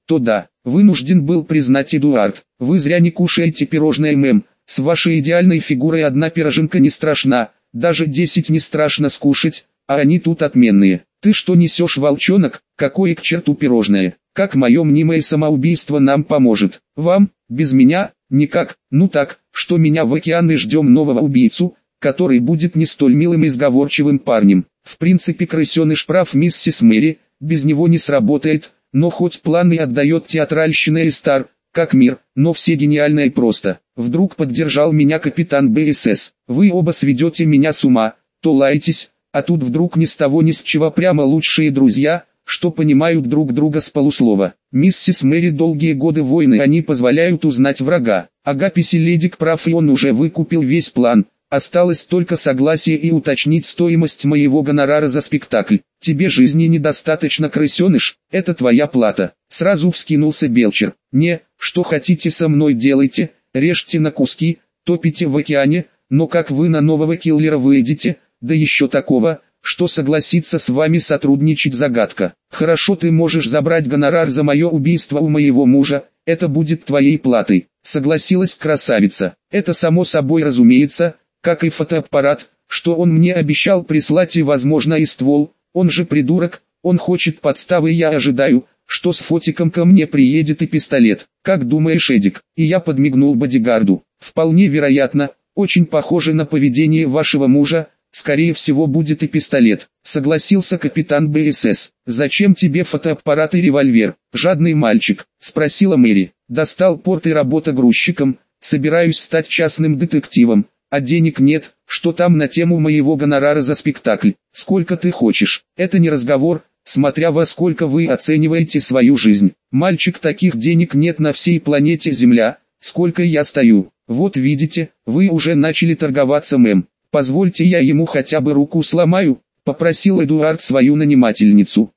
то да, вынужден был признать Эдуард. Вы зря не кушаете пирожное, мэм. С вашей идеальной фигурой одна пироженка не страшна, даже 10 не страшно скушать, а они тут отменные. Ты что несешь, волчонок? Какое к черту пирожное? Как мое мнимое самоубийство нам поможет? Вам? Без меня? Никак. Ну так, что меня в океан и ждем нового убийцу, который будет не столь милым и сговорчивым парнем. В принципе, крысеныш прав, миссис Мэри, без него не сработает, но хоть план и отдает театральщина и стар, как мир, но все гениально и просто. Вдруг поддержал меня капитан БСС. Вы оба сведете меня с ума, то лаетесь, а тут вдруг ни с того ни с чего прямо лучшие друзья, что понимают друг друга с полуслова. Миссис Мэри, долгие годы войны они позволяют узнать врага. Агаписи Ледик прав, и он уже выкупил весь план. Осталось только согласие и уточнить стоимость моего гонорара за спектакль. Тебе жизни недостаточно, крысеныш, это твоя плата. Сразу вскинулся Белчер. Не, что хотите со мной делайте, режьте на куски, топите в океане, но как вы на нового киллера выйдете, да еще такого, что согласится с вами сотрудничать, загадка. Хорошо, ты можешь забрать гонорар за мое убийство у моего мужа, это будет твоей платой. Согласилась красавица. Это само собой разумеется, как и фотоаппарат, что он мне обещал прислать, и возможно и ствол. Он же придурок, он хочет подставы, я ожидаю, что с фотиком ко мне приедет и пистолет. Как думаешь, Эдик? И я подмигнул бодигарду. Вполне вероятно, очень похоже на поведение вашего мужа, скорее всего будет и пистолет. Согласился капитан БСС. Зачем тебе фотоаппарат и револьвер, жадный мальчик? Спросила Мэри. Достал порт и работа грузчиком, собираюсь стать частным детективом. А денег нет, что там на тему моего гонорара за спектакль? Сколько ты хочешь? Это не разговор, смотря во сколько вы оцениваете свою жизнь. Мальчик, таких денег нет на всей планете Земля, сколько я стою. Вот видите, вы уже начали торговаться, мэм. Позвольте я ему хотя бы руку сломаю, попросил Эдуард свою нанимательницу.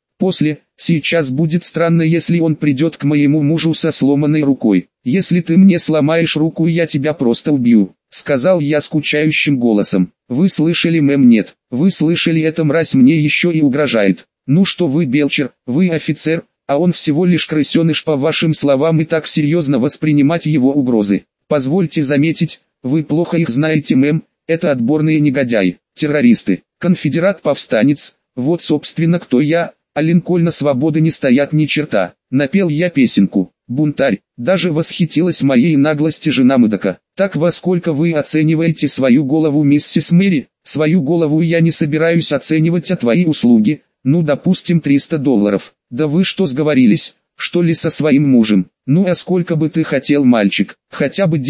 Сейчас будет странно, если он придет к моему мужу со сломанной рукой. Если ты мне сломаешь руку, я тебя просто убью. Сказал я скучающим голосом. Вы слышали, мэм? Нет. Вы слышали, эта мразь мне еще и угрожает. Ну что вы, Белчер, вы офицер, а он всего лишь крысеныш, по вашим словам, и так серьезно воспринимать его угрозы. Позвольте заметить, вы плохо их знаете, мэм, это отборные негодяи, террористы, конфедерат-повстанец, вот собственно кто я, а Линкольна свободы не стоят ни черта. Напел я песенку. Бунтарь, даже восхитилась моей наглости жена Мэдока. Так во сколько вы оцениваете свою голову, миссис Мэри? Свою голову я не собираюсь оценивать, а твои услуги, ну допустим $300. Да вы что, сговорились, что ли, со своим мужем? Ну а сколько бы ты хотел, мальчик? Хотя бы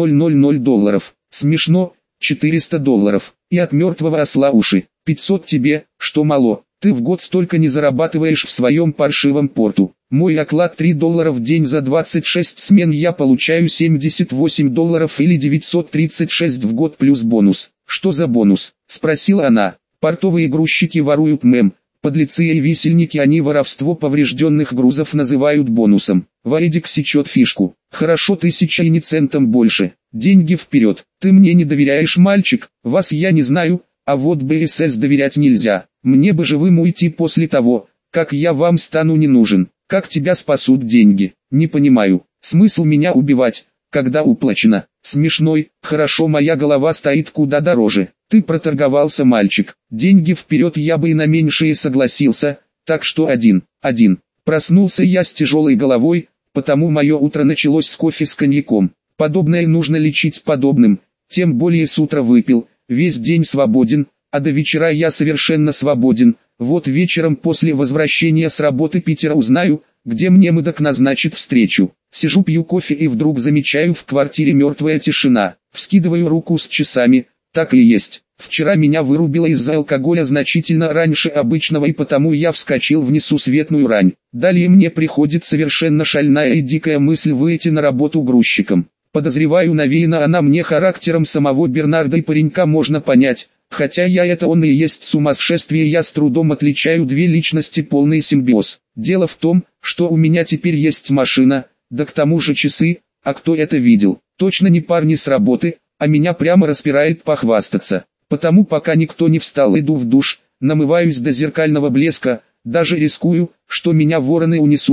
$10,000. Смешно, $400. И от мертвого осла уши. 500 тебе, что мало? Ты в год столько не зарабатываешь в своем паршивом порту. Мой оклад $3 в день, за 26 смен я получаю $78 или 936 в год плюс бонус. Что за бонус? Спросила она. Портовые грузчики воруют, мэм. Подлецы и висельники, они воровство поврежденных грузов называют бонусом. Ваидик сечет фишку. Хорошо, 1000 и ни центом больше. Деньги вперед. Ты мне не доверяешь, мальчик? Вас я не знаю. А вот БСС доверять нельзя. Мне бы живым уйти после того, как я вам стану не нужен. Как тебя спасут деньги? Не понимаю. Смысл меня убивать, когда уплачено? Смешной. Хорошо, моя голова стоит куда дороже. Ты проторговался, мальчик. Деньги вперед, я бы и на меньшее согласился. Так что один. Проснулся я с тяжелой головой, потому мое утро началось с кофе с коньяком. Подобное нужно лечить подобным. Тем более с утра выпил. Весь день свободен, а до вечера я совершенно свободен. Вот вечером после возвращения с работы Питера узнаю, где мне Мэдок назначит встречу. Сижу, пью кофе и вдруг замечаю в квартире мертвая тишина. Вскидываю руку с часами, так и есть. Вчера меня вырубило из-за алкоголя значительно раньше обычного, и потому я вскочил в несусветную рань. Далее мне приходит совершенно шальная и дикая мысль выйти на работу грузчиком. Подозреваю, навеяна она мне характером самого Бернарда, и паренька можно понять. Хотя он и есть сумасшествие, я с трудом отличаю две личности, полный симбиоз. Дело в том, что у меня теперь есть машина, да к тому же часы, а кто это видел? Точно не парни с работы, а меня прямо распирает похвастаться. Потому пока никто не встал, иду в душ, намываюсь до зеркального блеска, даже рискую, что меня вороны унесут,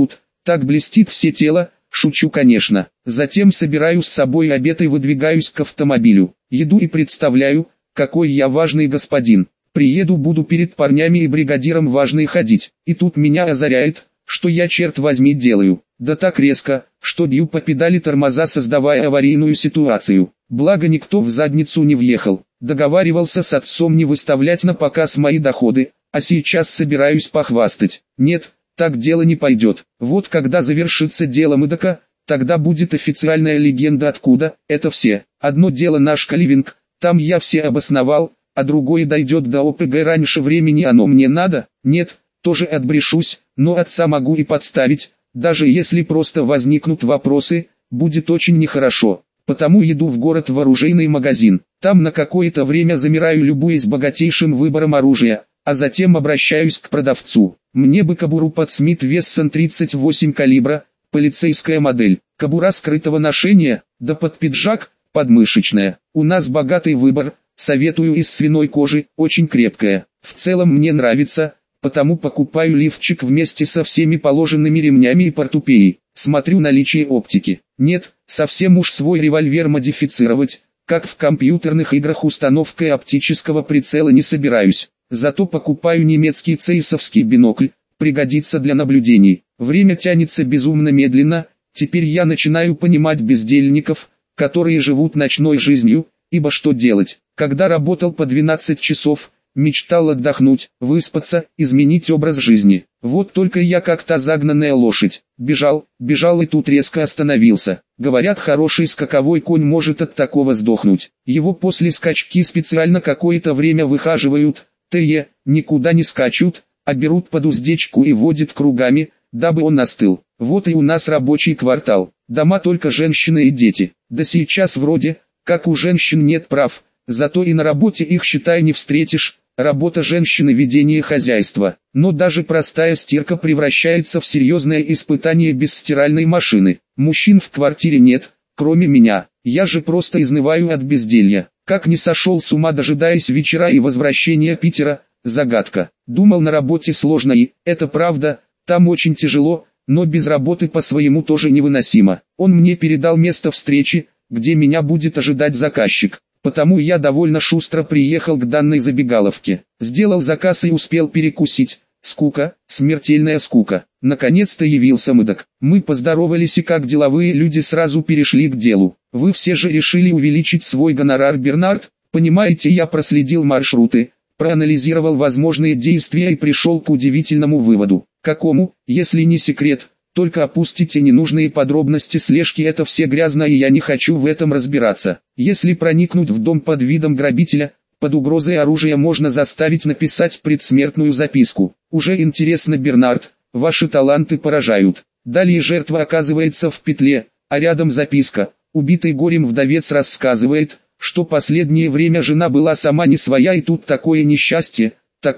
Так блестит все тело, шучу конечно. Затем собираю с собой обед и выдвигаюсь к автомобилю. Еду и представляю, какой я важный господин. Приеду, буду перед парнями и бригадиром важный ходить. И тут меня озаряет, что я черт возьми делаю. Да так резко, что бью по педали тормоза, создавая аварийную ситуацию. Благо никто в задницу не въехал. Договаривался с отцом не выставлять на показ мои доходы, а сейчас собираюсь похвастать. Нет, так дело не пойдет. Вот когда завершится дело Мэдока, тогда будет официальная легенда, откуда это все. Одно дело наш каливинг, там я все обосновал, а другое дойдет до ОПГ раньше времени. Оно мне надо? Нет, тоже отбрешусь, но отца могу и подставить. Даже если просто возникнут вопросы, будет очень нехорошо. Потому еду в город в оружейный магазин. Там на какое-то время замираю, любуясь богатейшим выбором оружия, а затем обращаюсь к продавцу. Мне бы кобуру под Смит Вессон 38 калибра, полицейская модель. Кобура скрытого ношения, да под пиджак, подмышечная. У нас богатый выбор, советую из свиной кожи, очень крепкая. В целом мне нравится, потому покупаю лифчик вместе со всеми положенными ремнями и портупеей. Смотрю наличие оптики. Нет, совсем уж свой револьвер модифицировать, как в компьютерных играх установкой оптического прицела не собираюсь. Зато покупаю немецкий цейсовский бинокль, пригодится для наблюдений. Время тянется безумно медленно, теперь я начинаю понимать бездельников, которые живут ночной жизнью, ибо что делать, когда работал по 12 часов, мечтал отдохнуть, выспаться, изменить образ жизни. Вот только я как-то загнанная лошадь. Бежал и тут резко остановился. Говорят, хороший скаковой конь может от такого сдохнуть. Его после скачки специально какое-то время выхаживают. Никуда не скачут, а берут под уздечку и водят кругами, дабы он остыл. Вот и у нас рабочий квартал. Дома только женщины и дети. Да сейчас вроде, как у женщин нет прав, зато и на работе их, считай, не встретишь. Работа женщины — ведение хозяйства. Но даже простая стирка превращается в серьезное испытание без стиральной машины. Мужчин в квартире нет, кроме меня. Я же просто изнываю от безделья. Как не сошел с ума, дожидаясь вечера и возвращения Питера, загадка. Думал, на работе сложно, и, это правда, там очень тяжело, но без работы по-своему тоже невыносимо. Он мне передал место встречи, где меня будет ожидать заказчик. Потому я довольно шустро приехал к данной забегаловке. Сделал заказ и успел перекусить. Скука, смертельная скука. Наконец-то явился Мэдок. Мы поздоровались и как деловые люди сразу перешли к делу. Вы все же решили увеличить свой гонорар, Бернард? Понимаете, я проследил маршруты, проанализировал возможные действия и пришел к удивительному выводу. Какому, если не секрет? Только опустите ненужные подробности слежки, это все грязно и я не хочу в этом разбираться. Если проникнуть в дом под видом грабителя, под угрозой оружия, можно заставить написать предсмертную записку. Уже интересно, Бернард, ваши таланты поражают. Далее жертва оказывается в петле, а рядом записка. Убитый горем вдовец рассказывает, что последнее время жена была сама не своя, и тут такое несчастье.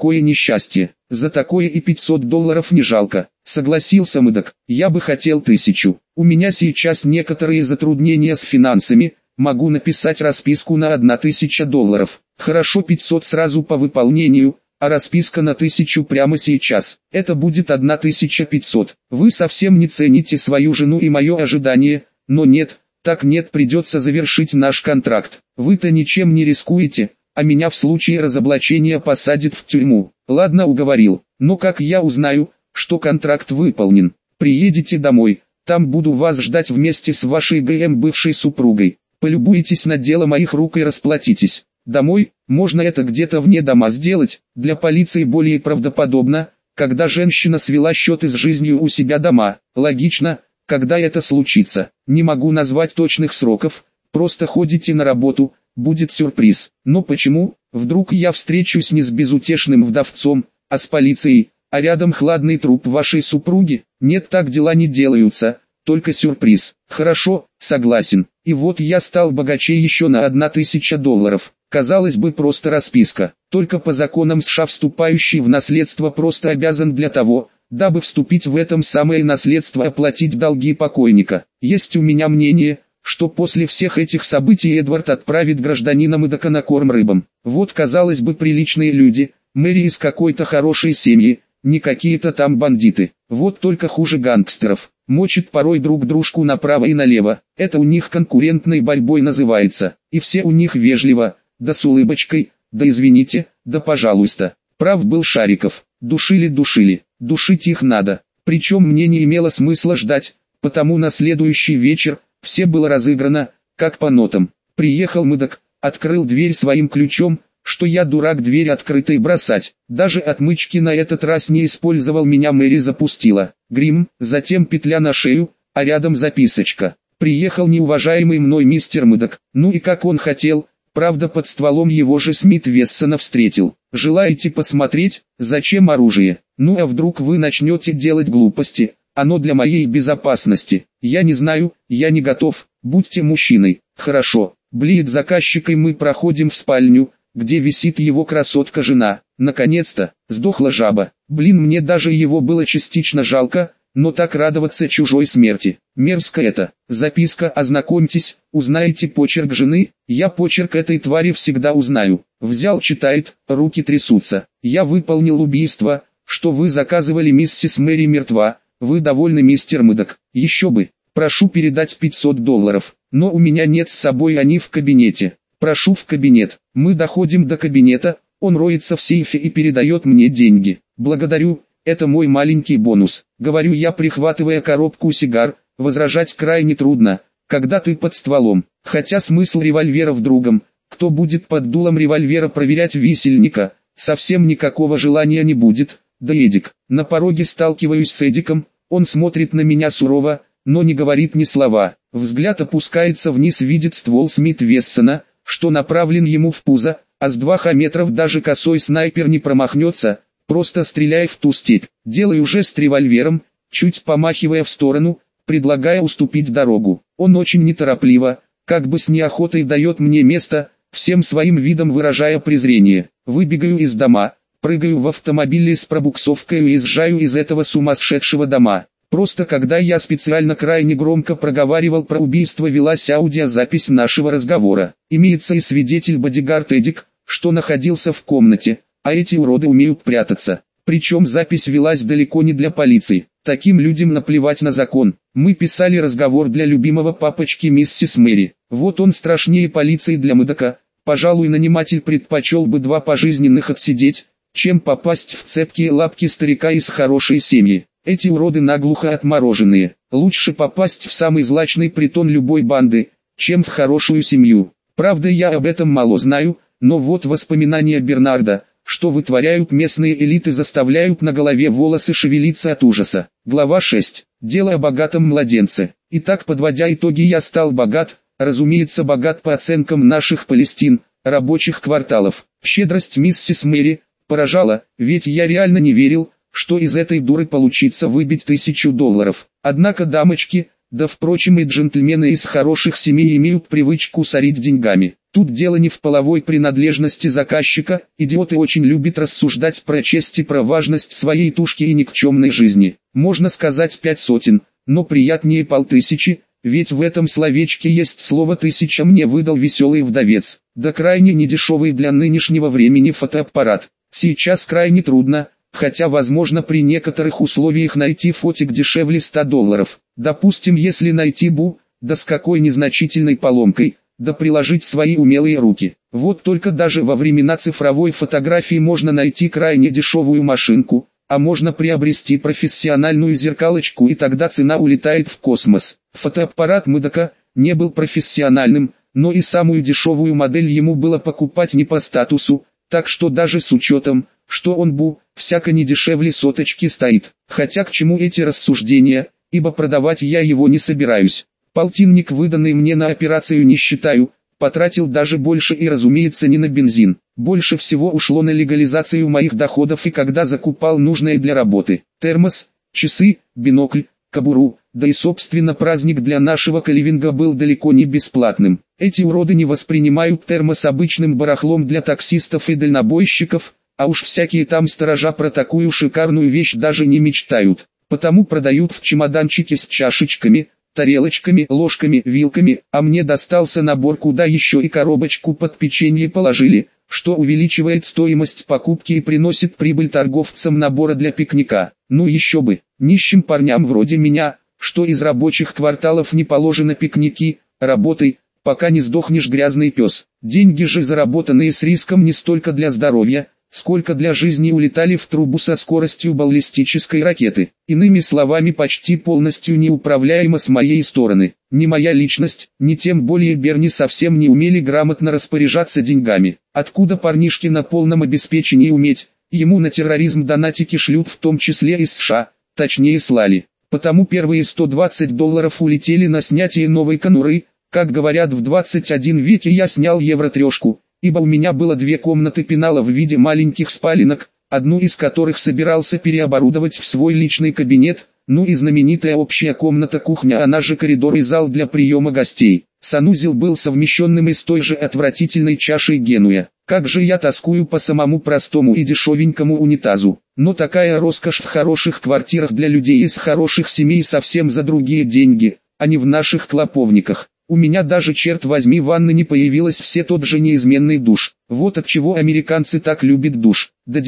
За такое и $500 не жалко. Согласился Мэдок. Я бы хотел 1000. У меня сейчас некоторые затруднения с финансами, могу написать расписку на $1000. Хорошо, 500 сразу по выполнению, а расписка на 1000 прямо сейчас. Это будет 1500. Вы совсем не цените свою жену и мое ожидание, но нет, так нет, придется завершить наш контракт. Вы-то ничем не рискуете, а меня в случае разоблачения посадят в тюрьму. Ладно, уговорил. Но как я узнаю, что контракт выполнен? Приедете домой, там буду вас ждать вместе с вашей бывшей супругой. Полюбуйтесь на дело моих рук и расплатитесь. Домой, можно это где-то вне дома сделать, для полиции более правдоподобно, когда женщина свела счеты с жизнью у себя дома. Логично, когда это случится. Не могу назвать точных сроков, просто ходите на работу, будет сюрприз. Но почему? Вдруг я встречусь не с безутешным вдовцом, а с полицией, а рядом хладный труп вашей супруги? Нет, так дела не делаются, только сюрприз. Хорошо, согласен. И вот я стал богаче еще на $1000. Казалось бы, просто расписка. Только по законам США вступающий в наследство просто обязан для того, дабы вступить в этом самое наследство, оплатить долги покойника. Есть у меня мнение, что после всех этих событий Эдвард отправит гражданина Мэдока на корм рыбам. Вот, казалось бы, приличные люди, Мэри из какой-то хорошей семьи, не какие-то там бандиты. Вот только хуже гангстеров. мочит порой друг дружку направо и налево. Это у них конкурентной борьбой называется. И все у них вежливо, да с улыбочкой, да извините, да пожалуйста. Прав был Шариков. Душили, душить их надо. Причем мне не имело смысла ждать, потому на следующий вечер все было разыграно, как по нотам. Приехал мудак, открыл дверь своим ключом, что я дурак дверь открытой бросать. Даже отмычки на этот раз не использовал, меня Мэри запустила. Грим, затем петля на шею, а рядом записочка. Приехал неуважаемый мной мистер Мудак, ну и как он хотел, правда под стволом его же Смит Вессона встретил. Желаете посмотреть, зачем оружие? Ну а вдруг вы начнете делать глупости, оно для моей безопасности. Я не знаю, я не готов, будьте мужчиной. Хорошо, блеет заказчик, и мы проходим в спальню, где висит его красотка-жена. Наконец-то, сдохла жаба. Блин, мне даже его было частично жалко, но так радоваться чужой смерти. Мерзко это. Записка: ознакомьтесь, узнаете почерк жены. Я почерк этой твари всегда узнаю. Взял, читает, руки трясутся. Я выполнил убийство, что вы заказывали, миссис Мэри мертва. Вы довольны, мистер Мудак? Еще бы. Прошу передать $500, но у меня нет с собой, они в кабинете. Прошу в кабинет. Мы доходим до кабинета, он роется в сейфе и передает мне деньги. Благодарю, это мой маленький бонус. Говорю я, прихватывая коробку сигар, возражать крайне трудно, когда ты под стволом. Хотя смысл револьвера в другом. Кто будет под дулом револьвера проверять висельника? Совсем никакого желания не будет. Да Эдик. На пороге сталкиваюсь с Эдиком, он смотрит на меня сурово, но не говорит ни слова. Взгляд опускается вниз, видит ствол Смит Вессона, что направлен ему в пузо, а с 2 метров даже косой снайпер не промахнется, просто стреляй в ту степь. Делаю жест револьвером, чуть помахивая в сторону, предлагая уступить дорогу. Он очень неторопливо, как бы с неохотой дает мне место, всем своим видом выражая презрение. Выбегаю из дома, прыгаю в автомобиле с пробуксовкой и уезжаю из этого сумасшедшего дома. Просто когда я специально крайне громко проговаривал про убийство, велась аудиозапись нашего разговора. Имеется и свидетель, бодигард Эдик, что находился в комнате, а эти уроды умеют прятаться. Причем запись велась далеко не для полиции. Таким людям наплевать на закон. Мы писали разговор для любимого папочки миссис Мэри. Вот он страшнее полиции для Мудака. Пожалуй, наниматель предпочел бы 2 пожизненных отсидеть, чем попасть в цепкие лапки старика из хорошей семьи. Эти уроды наглухо отмороженные. Лучше попасть в самый злачный притон любой банды, чем в хорошую семью. Правда, я об этом мало знаю, но вот воспоминания Бернарда, что вытворяют местные элиты, заставляют на голове волосы шевелиться от ужаса. Глава 6. Дело о богатом младенце. Итак, подводя итоги, я стал богат, разумеется, богат по оценкам наших Палестин, рабочих кварталов. Щедрость миссис Мэри поражала, ведь я реально не верил, что из этой дуры получится выбить $1000. Однако дамочки, да впрочем и джентльмены из хороших семей, имеют привычку сорить деньгами. Тут дело не в половой принадлежности заказчика, идиоты очень любят рассуждать про честь и про важность своей тушки и никчемной жизни. Можно сказать 500, но приятнее 5000, ведь в этом словечке есть слово 1000. Мне выдал веселый вдовец, да крайне недешевый для нынешнего времени фотоаппарат. Сейчас крайне трудно, хотя возможно при некоторых условиях найти фотик дешевле $100. Допустим, если найти да с какой незначительной поломкой, да приложить свои умелые руки. Вот только даже во времена цифровой фотографии можно найти крайне дешевую машинку, а можно приобрести профессиональную зеркалочку, и тогда цена улетает в космос. Фотоаппарат Мудака не был профессиональным, но и самую дешевую модель ему было покупать не по статусу, так что даже с учетом, что он всяко не дешевле соточки стоит. Хотя к чему эти рассуждения, ибо продавать я его не собираюсь. Полтинник, выданный мне на операцию, не считаю, потратил даже больше, и разумеется не на бензин. Больше всего ушло на легализацию моих доходов, и когда закупал нужное для работы: термос, часы, бинокль, кобуру, да и собственно праздник для нашего каливинга был далеко не бесплатным. Эти уроды не воспринимают термос обычным барахлом для таксистов и дальнобойщиков, а уж всякие там сторожа про такую шикарную вещь даже не мечтают. Потому продают в чемоданчике с чашечками, тарелочками, ложками, вилками, а мне достался набор, куда еще и коробочку под печенье положили, что увеличивает стоимость покупки и приносит прибыль торговцам набора для пикника. Ну еще бы, нищим парням вроде меня, что из рабочих кварталов не положено пикники, работай, пока не сдохнешь, грязный пес. Деньги же, заработанные с риском не столько для здоровья, сколько для жизни, улетали в трубу со скоростью баллистической ракеты. Иными словами, почти полностью неуправляемо с моей стороны. Ни моя личность, ни тем более Берни совсем не умели грамотно распоряжаться деньгами. Откуда парнишке на полном обеспечении уметь? Ему на терроризм донатики шлют, в том числе из США, точнее слали. Потому первые $120 улетели на снятие новой конуры. Как говорят, в 21 веке я снял евро-трешку, ибо у меня было 2 комнаты пенала в виде маленьких спаленок, одну из которых собирался переоборудовать в свой личный кабинет, ну и знаменитая общая комната-кухня, она же коридор и зал для приема гостей. Санузел был совмещенным и с той же отвратительной чашей Генуя. Как же я тоскую по самому простому и дешевенькому унитазу. Но такая роскошь в хороших квартирах для людей из хороших семей совсем за другие деньги, а не в наших клоповниках. У меня даже, черт возьми, ванны не появилось, все тот же неизменный душ. Вот от чего американцы так любят душ. До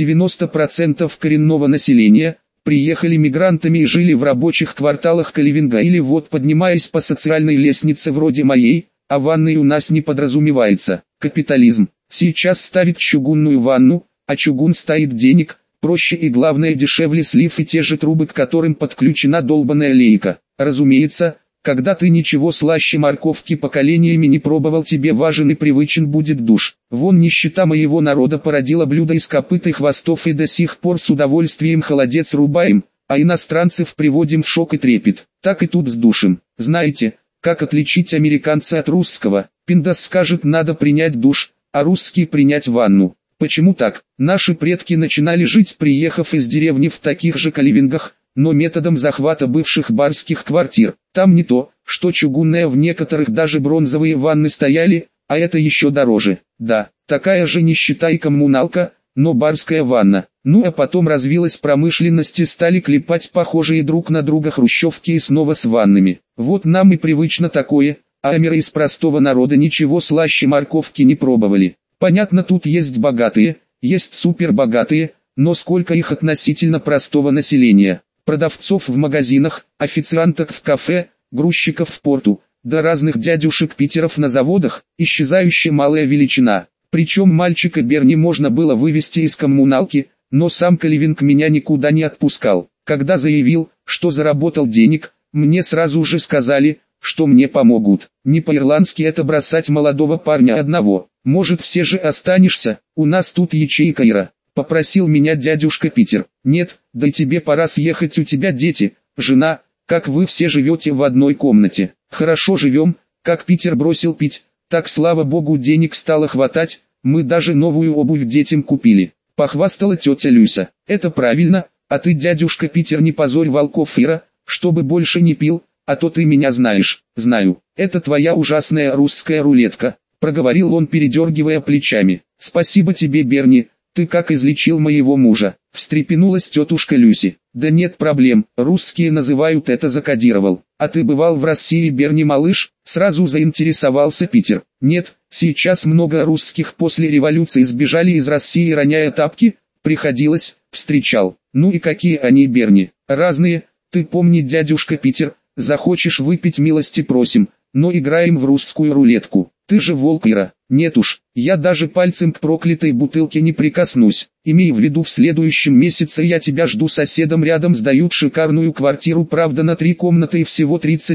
90% коренного населения приехали мигрантами и жили в рабочих кварталах Кливинга или вот поднимаясь по социальной лестнице вроде моей, а ванной у нас не подразумевается. Капитализм. Сейчас ставит чугунную ванну, а чугун стоит денег, проще и главное дешевле слив и те же трубы, к которым подключена долбаная лейка. Разумеется, когда ты ничего слаще морковки поколениями не пробовал, тебе важен и привычен будет душ. Вон нищета моего народа породила блюдо из копыт и хвостов, и до сих пор с удовольствием холодец рубаем, а иностранцев приводим в шок и трепет. Так и тут с душем. Знаете, как отличить американца от русского? Пиндос скажет, надо принять душ, а русский принять ванну. Почему так? Наши предки начинали жить, приехав из деревни в таких же кливингах, но методом захвата бывших барских квартир. Там не то, что чугунная, в некоторых даже бронзовые ванны стояли, а это еще дороже. Да, такая же нищета и коммуналка, но барская ванна. Ну а потом развилась промышленность и стали клепать похожие друг на друга хрущевки и снова с ваннами. Вот нам и привычно такое, а амеры из простого народа ничего слаще морковки не пробовали. Понятно, тут есть богатые, есть супербогатые, но сколько их относительно простого населения? Продавцов в магазинах, официанток в кафе, грузчиков в порту, да разных дядюшек-питеров на заводах, исчезающая малая величина. Причем мальчика Берни можно было вывести из коммуналки, но сам Кливинг меня никуда не отпускал. Когда заявил, что заработал денег, мне сразу же сказали, что мне помогут. Не по-ирландски это бросать молодого парня одного. Может, все же останешься, у нас тут ячейка Ира. Попросил меня дядюшка Питер. Нет, да и тебе пора съехать, у тебя дети, жена, как вы все живете в одной комнате. Хорошо живем, как Питер бросил пить, так слава богу денег стало хватать, мы даже новую обувь детям купили. Похвастала тетя Люся. Это правильно, а ты, дядюшка Питер, не позорь волков Ира, чтобы больше не пил, а то ты меня знаешь. Знаю, это твоя ужасная русская рулетка, проговорил он, передергивая плечами. Спасибо тебе, Берни. Ты как излечил моего мужа, встрепенулась тетушка Люси. Да нет проблем, русские называют это закодировал. А ты бывал в России, Берни, малыш? Сразу заинтересовался Питер. Нет, сейчас много русских после революции сбежали из России, роняя тапки. Приходилось, встречал. Ну и какие они, Берни? Разные. Ты помни, дядюшка Питер, захочешь выпить, милости просим, но играем в русскую рулетку. Ты же волк, Ира. Нет уж, я даже пальцем к проклятой бутылке не прикоснусь. Имей в виду, в следующем месяце я тебя жду, соседом рядом сдают шикарную квартиру, правда на 3 комнаты и всего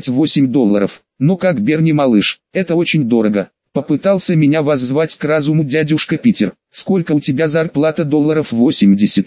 $38. Но как, Берни, малыш, это очень дорого. Попытался меня воззвать к разуму дядюшка Питер. Сколько у тебя зарплата? $80.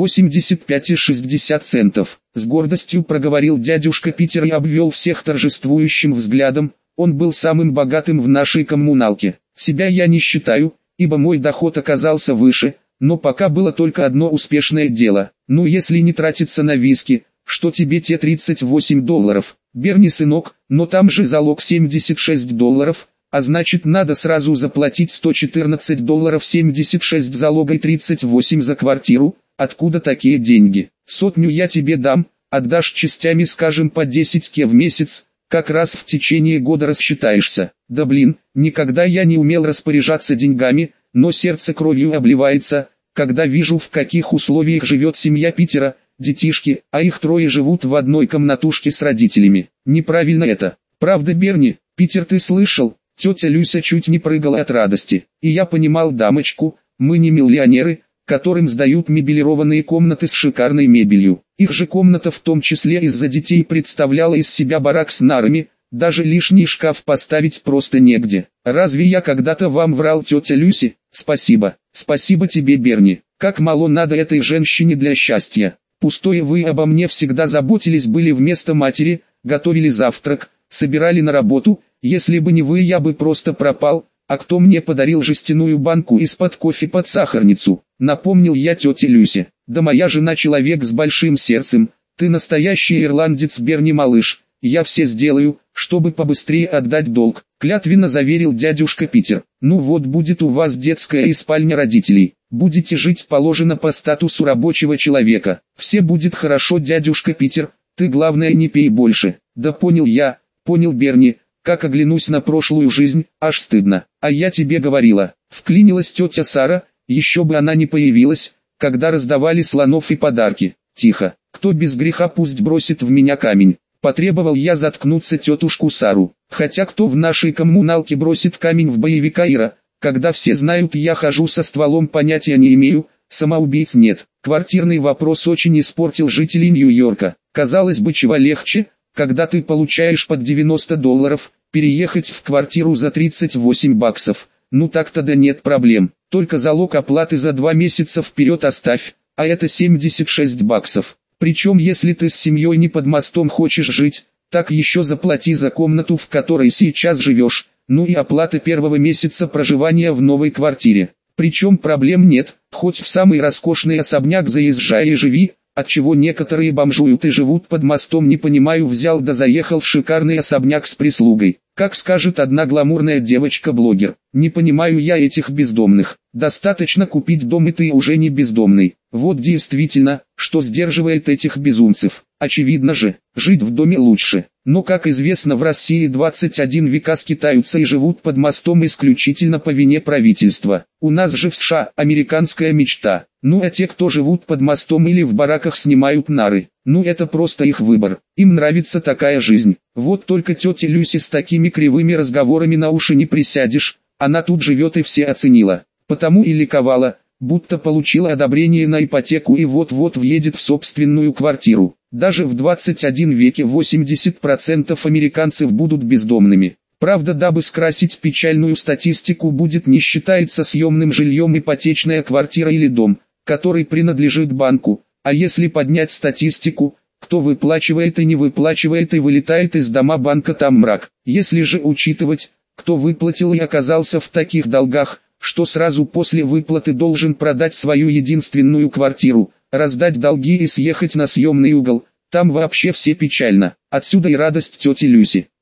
85,60. С гордостью проговорил дядюшка Питер и обвел всех торжествующим взглядом. Он был самым богатым в нашей коммуналке. Себя я не считаю, ибо мой доход оказался выше, но пока было только одно успешное дело. Ну если не тратиться на виски, что тебе те $38? Берни, сынок, но там же залог $76, а значит надо сразу заплатить $114.76 залога и 38 за квартиру. Откуда такие деньги? 100 я тебе дам, отдашь частями, скажем по 10 в месяц. Как раз в течение года рассчитаешься. Да блин, никогда я не умел распоряжаться деньгами, но сердце кровью обливается, когда вижу, в каких условиях живет семья Питера, детишки, а их трое живут в одной комнатушке с родителями. Неправильно это. Правда, Берни? Питер, ты слышал? Тетя Люся чуть не прыгала от радости. И я понимал дамочку, мы не миллионеры, которым сдают мебелированные комнаты с шикарной мебелью. Их же комната в том числе из-за детей представляла из себя барак с нарами, даже лишний шкаф поставить просто негде. Разве я когда-то вам врал, тетя Люси? Спасибо. Спасибо тебе, Берни. Как мало надо этой женщине для счастья. Пустое вы обо мне всегда заботились, были вместо матери, готовили завтрак, собирали на работу. Если бы не вы, я бы просто пропал. А кто мне подарил жестяную банку из-под кофе под сахарницу? Напомнил я тете Люсе. Да моя жена человек с большим сердцем. Ты настоящий ирландец, Берни, малыш. Я все сделаю, чтобы побыстрее отдать долг, клятвенно заверил дядюшка Питер. Ну вот, будет у вас детская и спальня родителей. Будете жить положено по статусу рабочего человека. Все будет хорошо, дядюшка Питер. Ты главное не пей больше. Да понял я, понял, Берни. Как оглянусь на прошлую жизнь, аж стыдно. А я тебе говорила. Вклинилась тетя Сара, еще бы она не появилась, когда раздавали слонов и подарки. Тихо, кто без греха пусть бросит в меня камень. Потребовал я заткнуться тетушку Сару. Хотя кто в нашей коммуналке бросит камень в боевика Ира, когда все знают, я хожу со стволом, понятия не имею, самоубийц нет. Квартирный вопрос очень испортил жителей Нью-Йорка. Казалось бы, чего легче, когда ты получаешь под $90, переехать в квартиру за $38. Ну так-то да нет проблем. Только залог оплаты за 2 месяца вперед оставь, а это $76. Причем если ты с семьей не под мостом хочешь жить, так еще заплати за комнату, в которой сейчас живешь, ну и оплата первого месяца проживания в новой квартире. Причем проблем нет, хоть в самый роскошный особняк заезжай и живи, отчего некоторые бомжуют и живут под мостом, не понимаю, взял да заехал в шикарный особняк с прислугой. Как скажет одна гламурная девочка-блогер, не понимаю я этих бездомных. Достаточно купить дом, и ты уже не бездомный. Вот действительно, что сдерживает этих безумцев. Очевидно же, жить в доме лучше. Но как известно, в России 21 века скитаются и живут под мостом исключительно по вине правительства. У нас же в США американская мечта. Ну а те, кто живут под мостом или в бараках, снимают нары. Ну это просто их выбор. Им нравится такая жизнь. Вот только тете Люси с такими кривыми разговорами на уши не присядешь. Она тут живет и все оценила. Потому и ликовала, будто получила одобрение на ипотеку и вот-вот въедет в собственную квартиру. Даже в 21 веке 80% американцев будут бездомными. Правда, дабы скрасить печальную статистику, будет не считается съемным жильем ипотечная квартира или дом, который принадлежит банку. А если поднять статистику, кто выплачивает и не выплачивает и вылетает из дома банка, там мрак. Если же учитывать, кто выплатил и оказался в таких долгах, что сразу после выплаты должен продать свою единственную квартиру, раздать долги и съехать на съемный угол, там вообще все печально. Отсюда и радость тети Люси.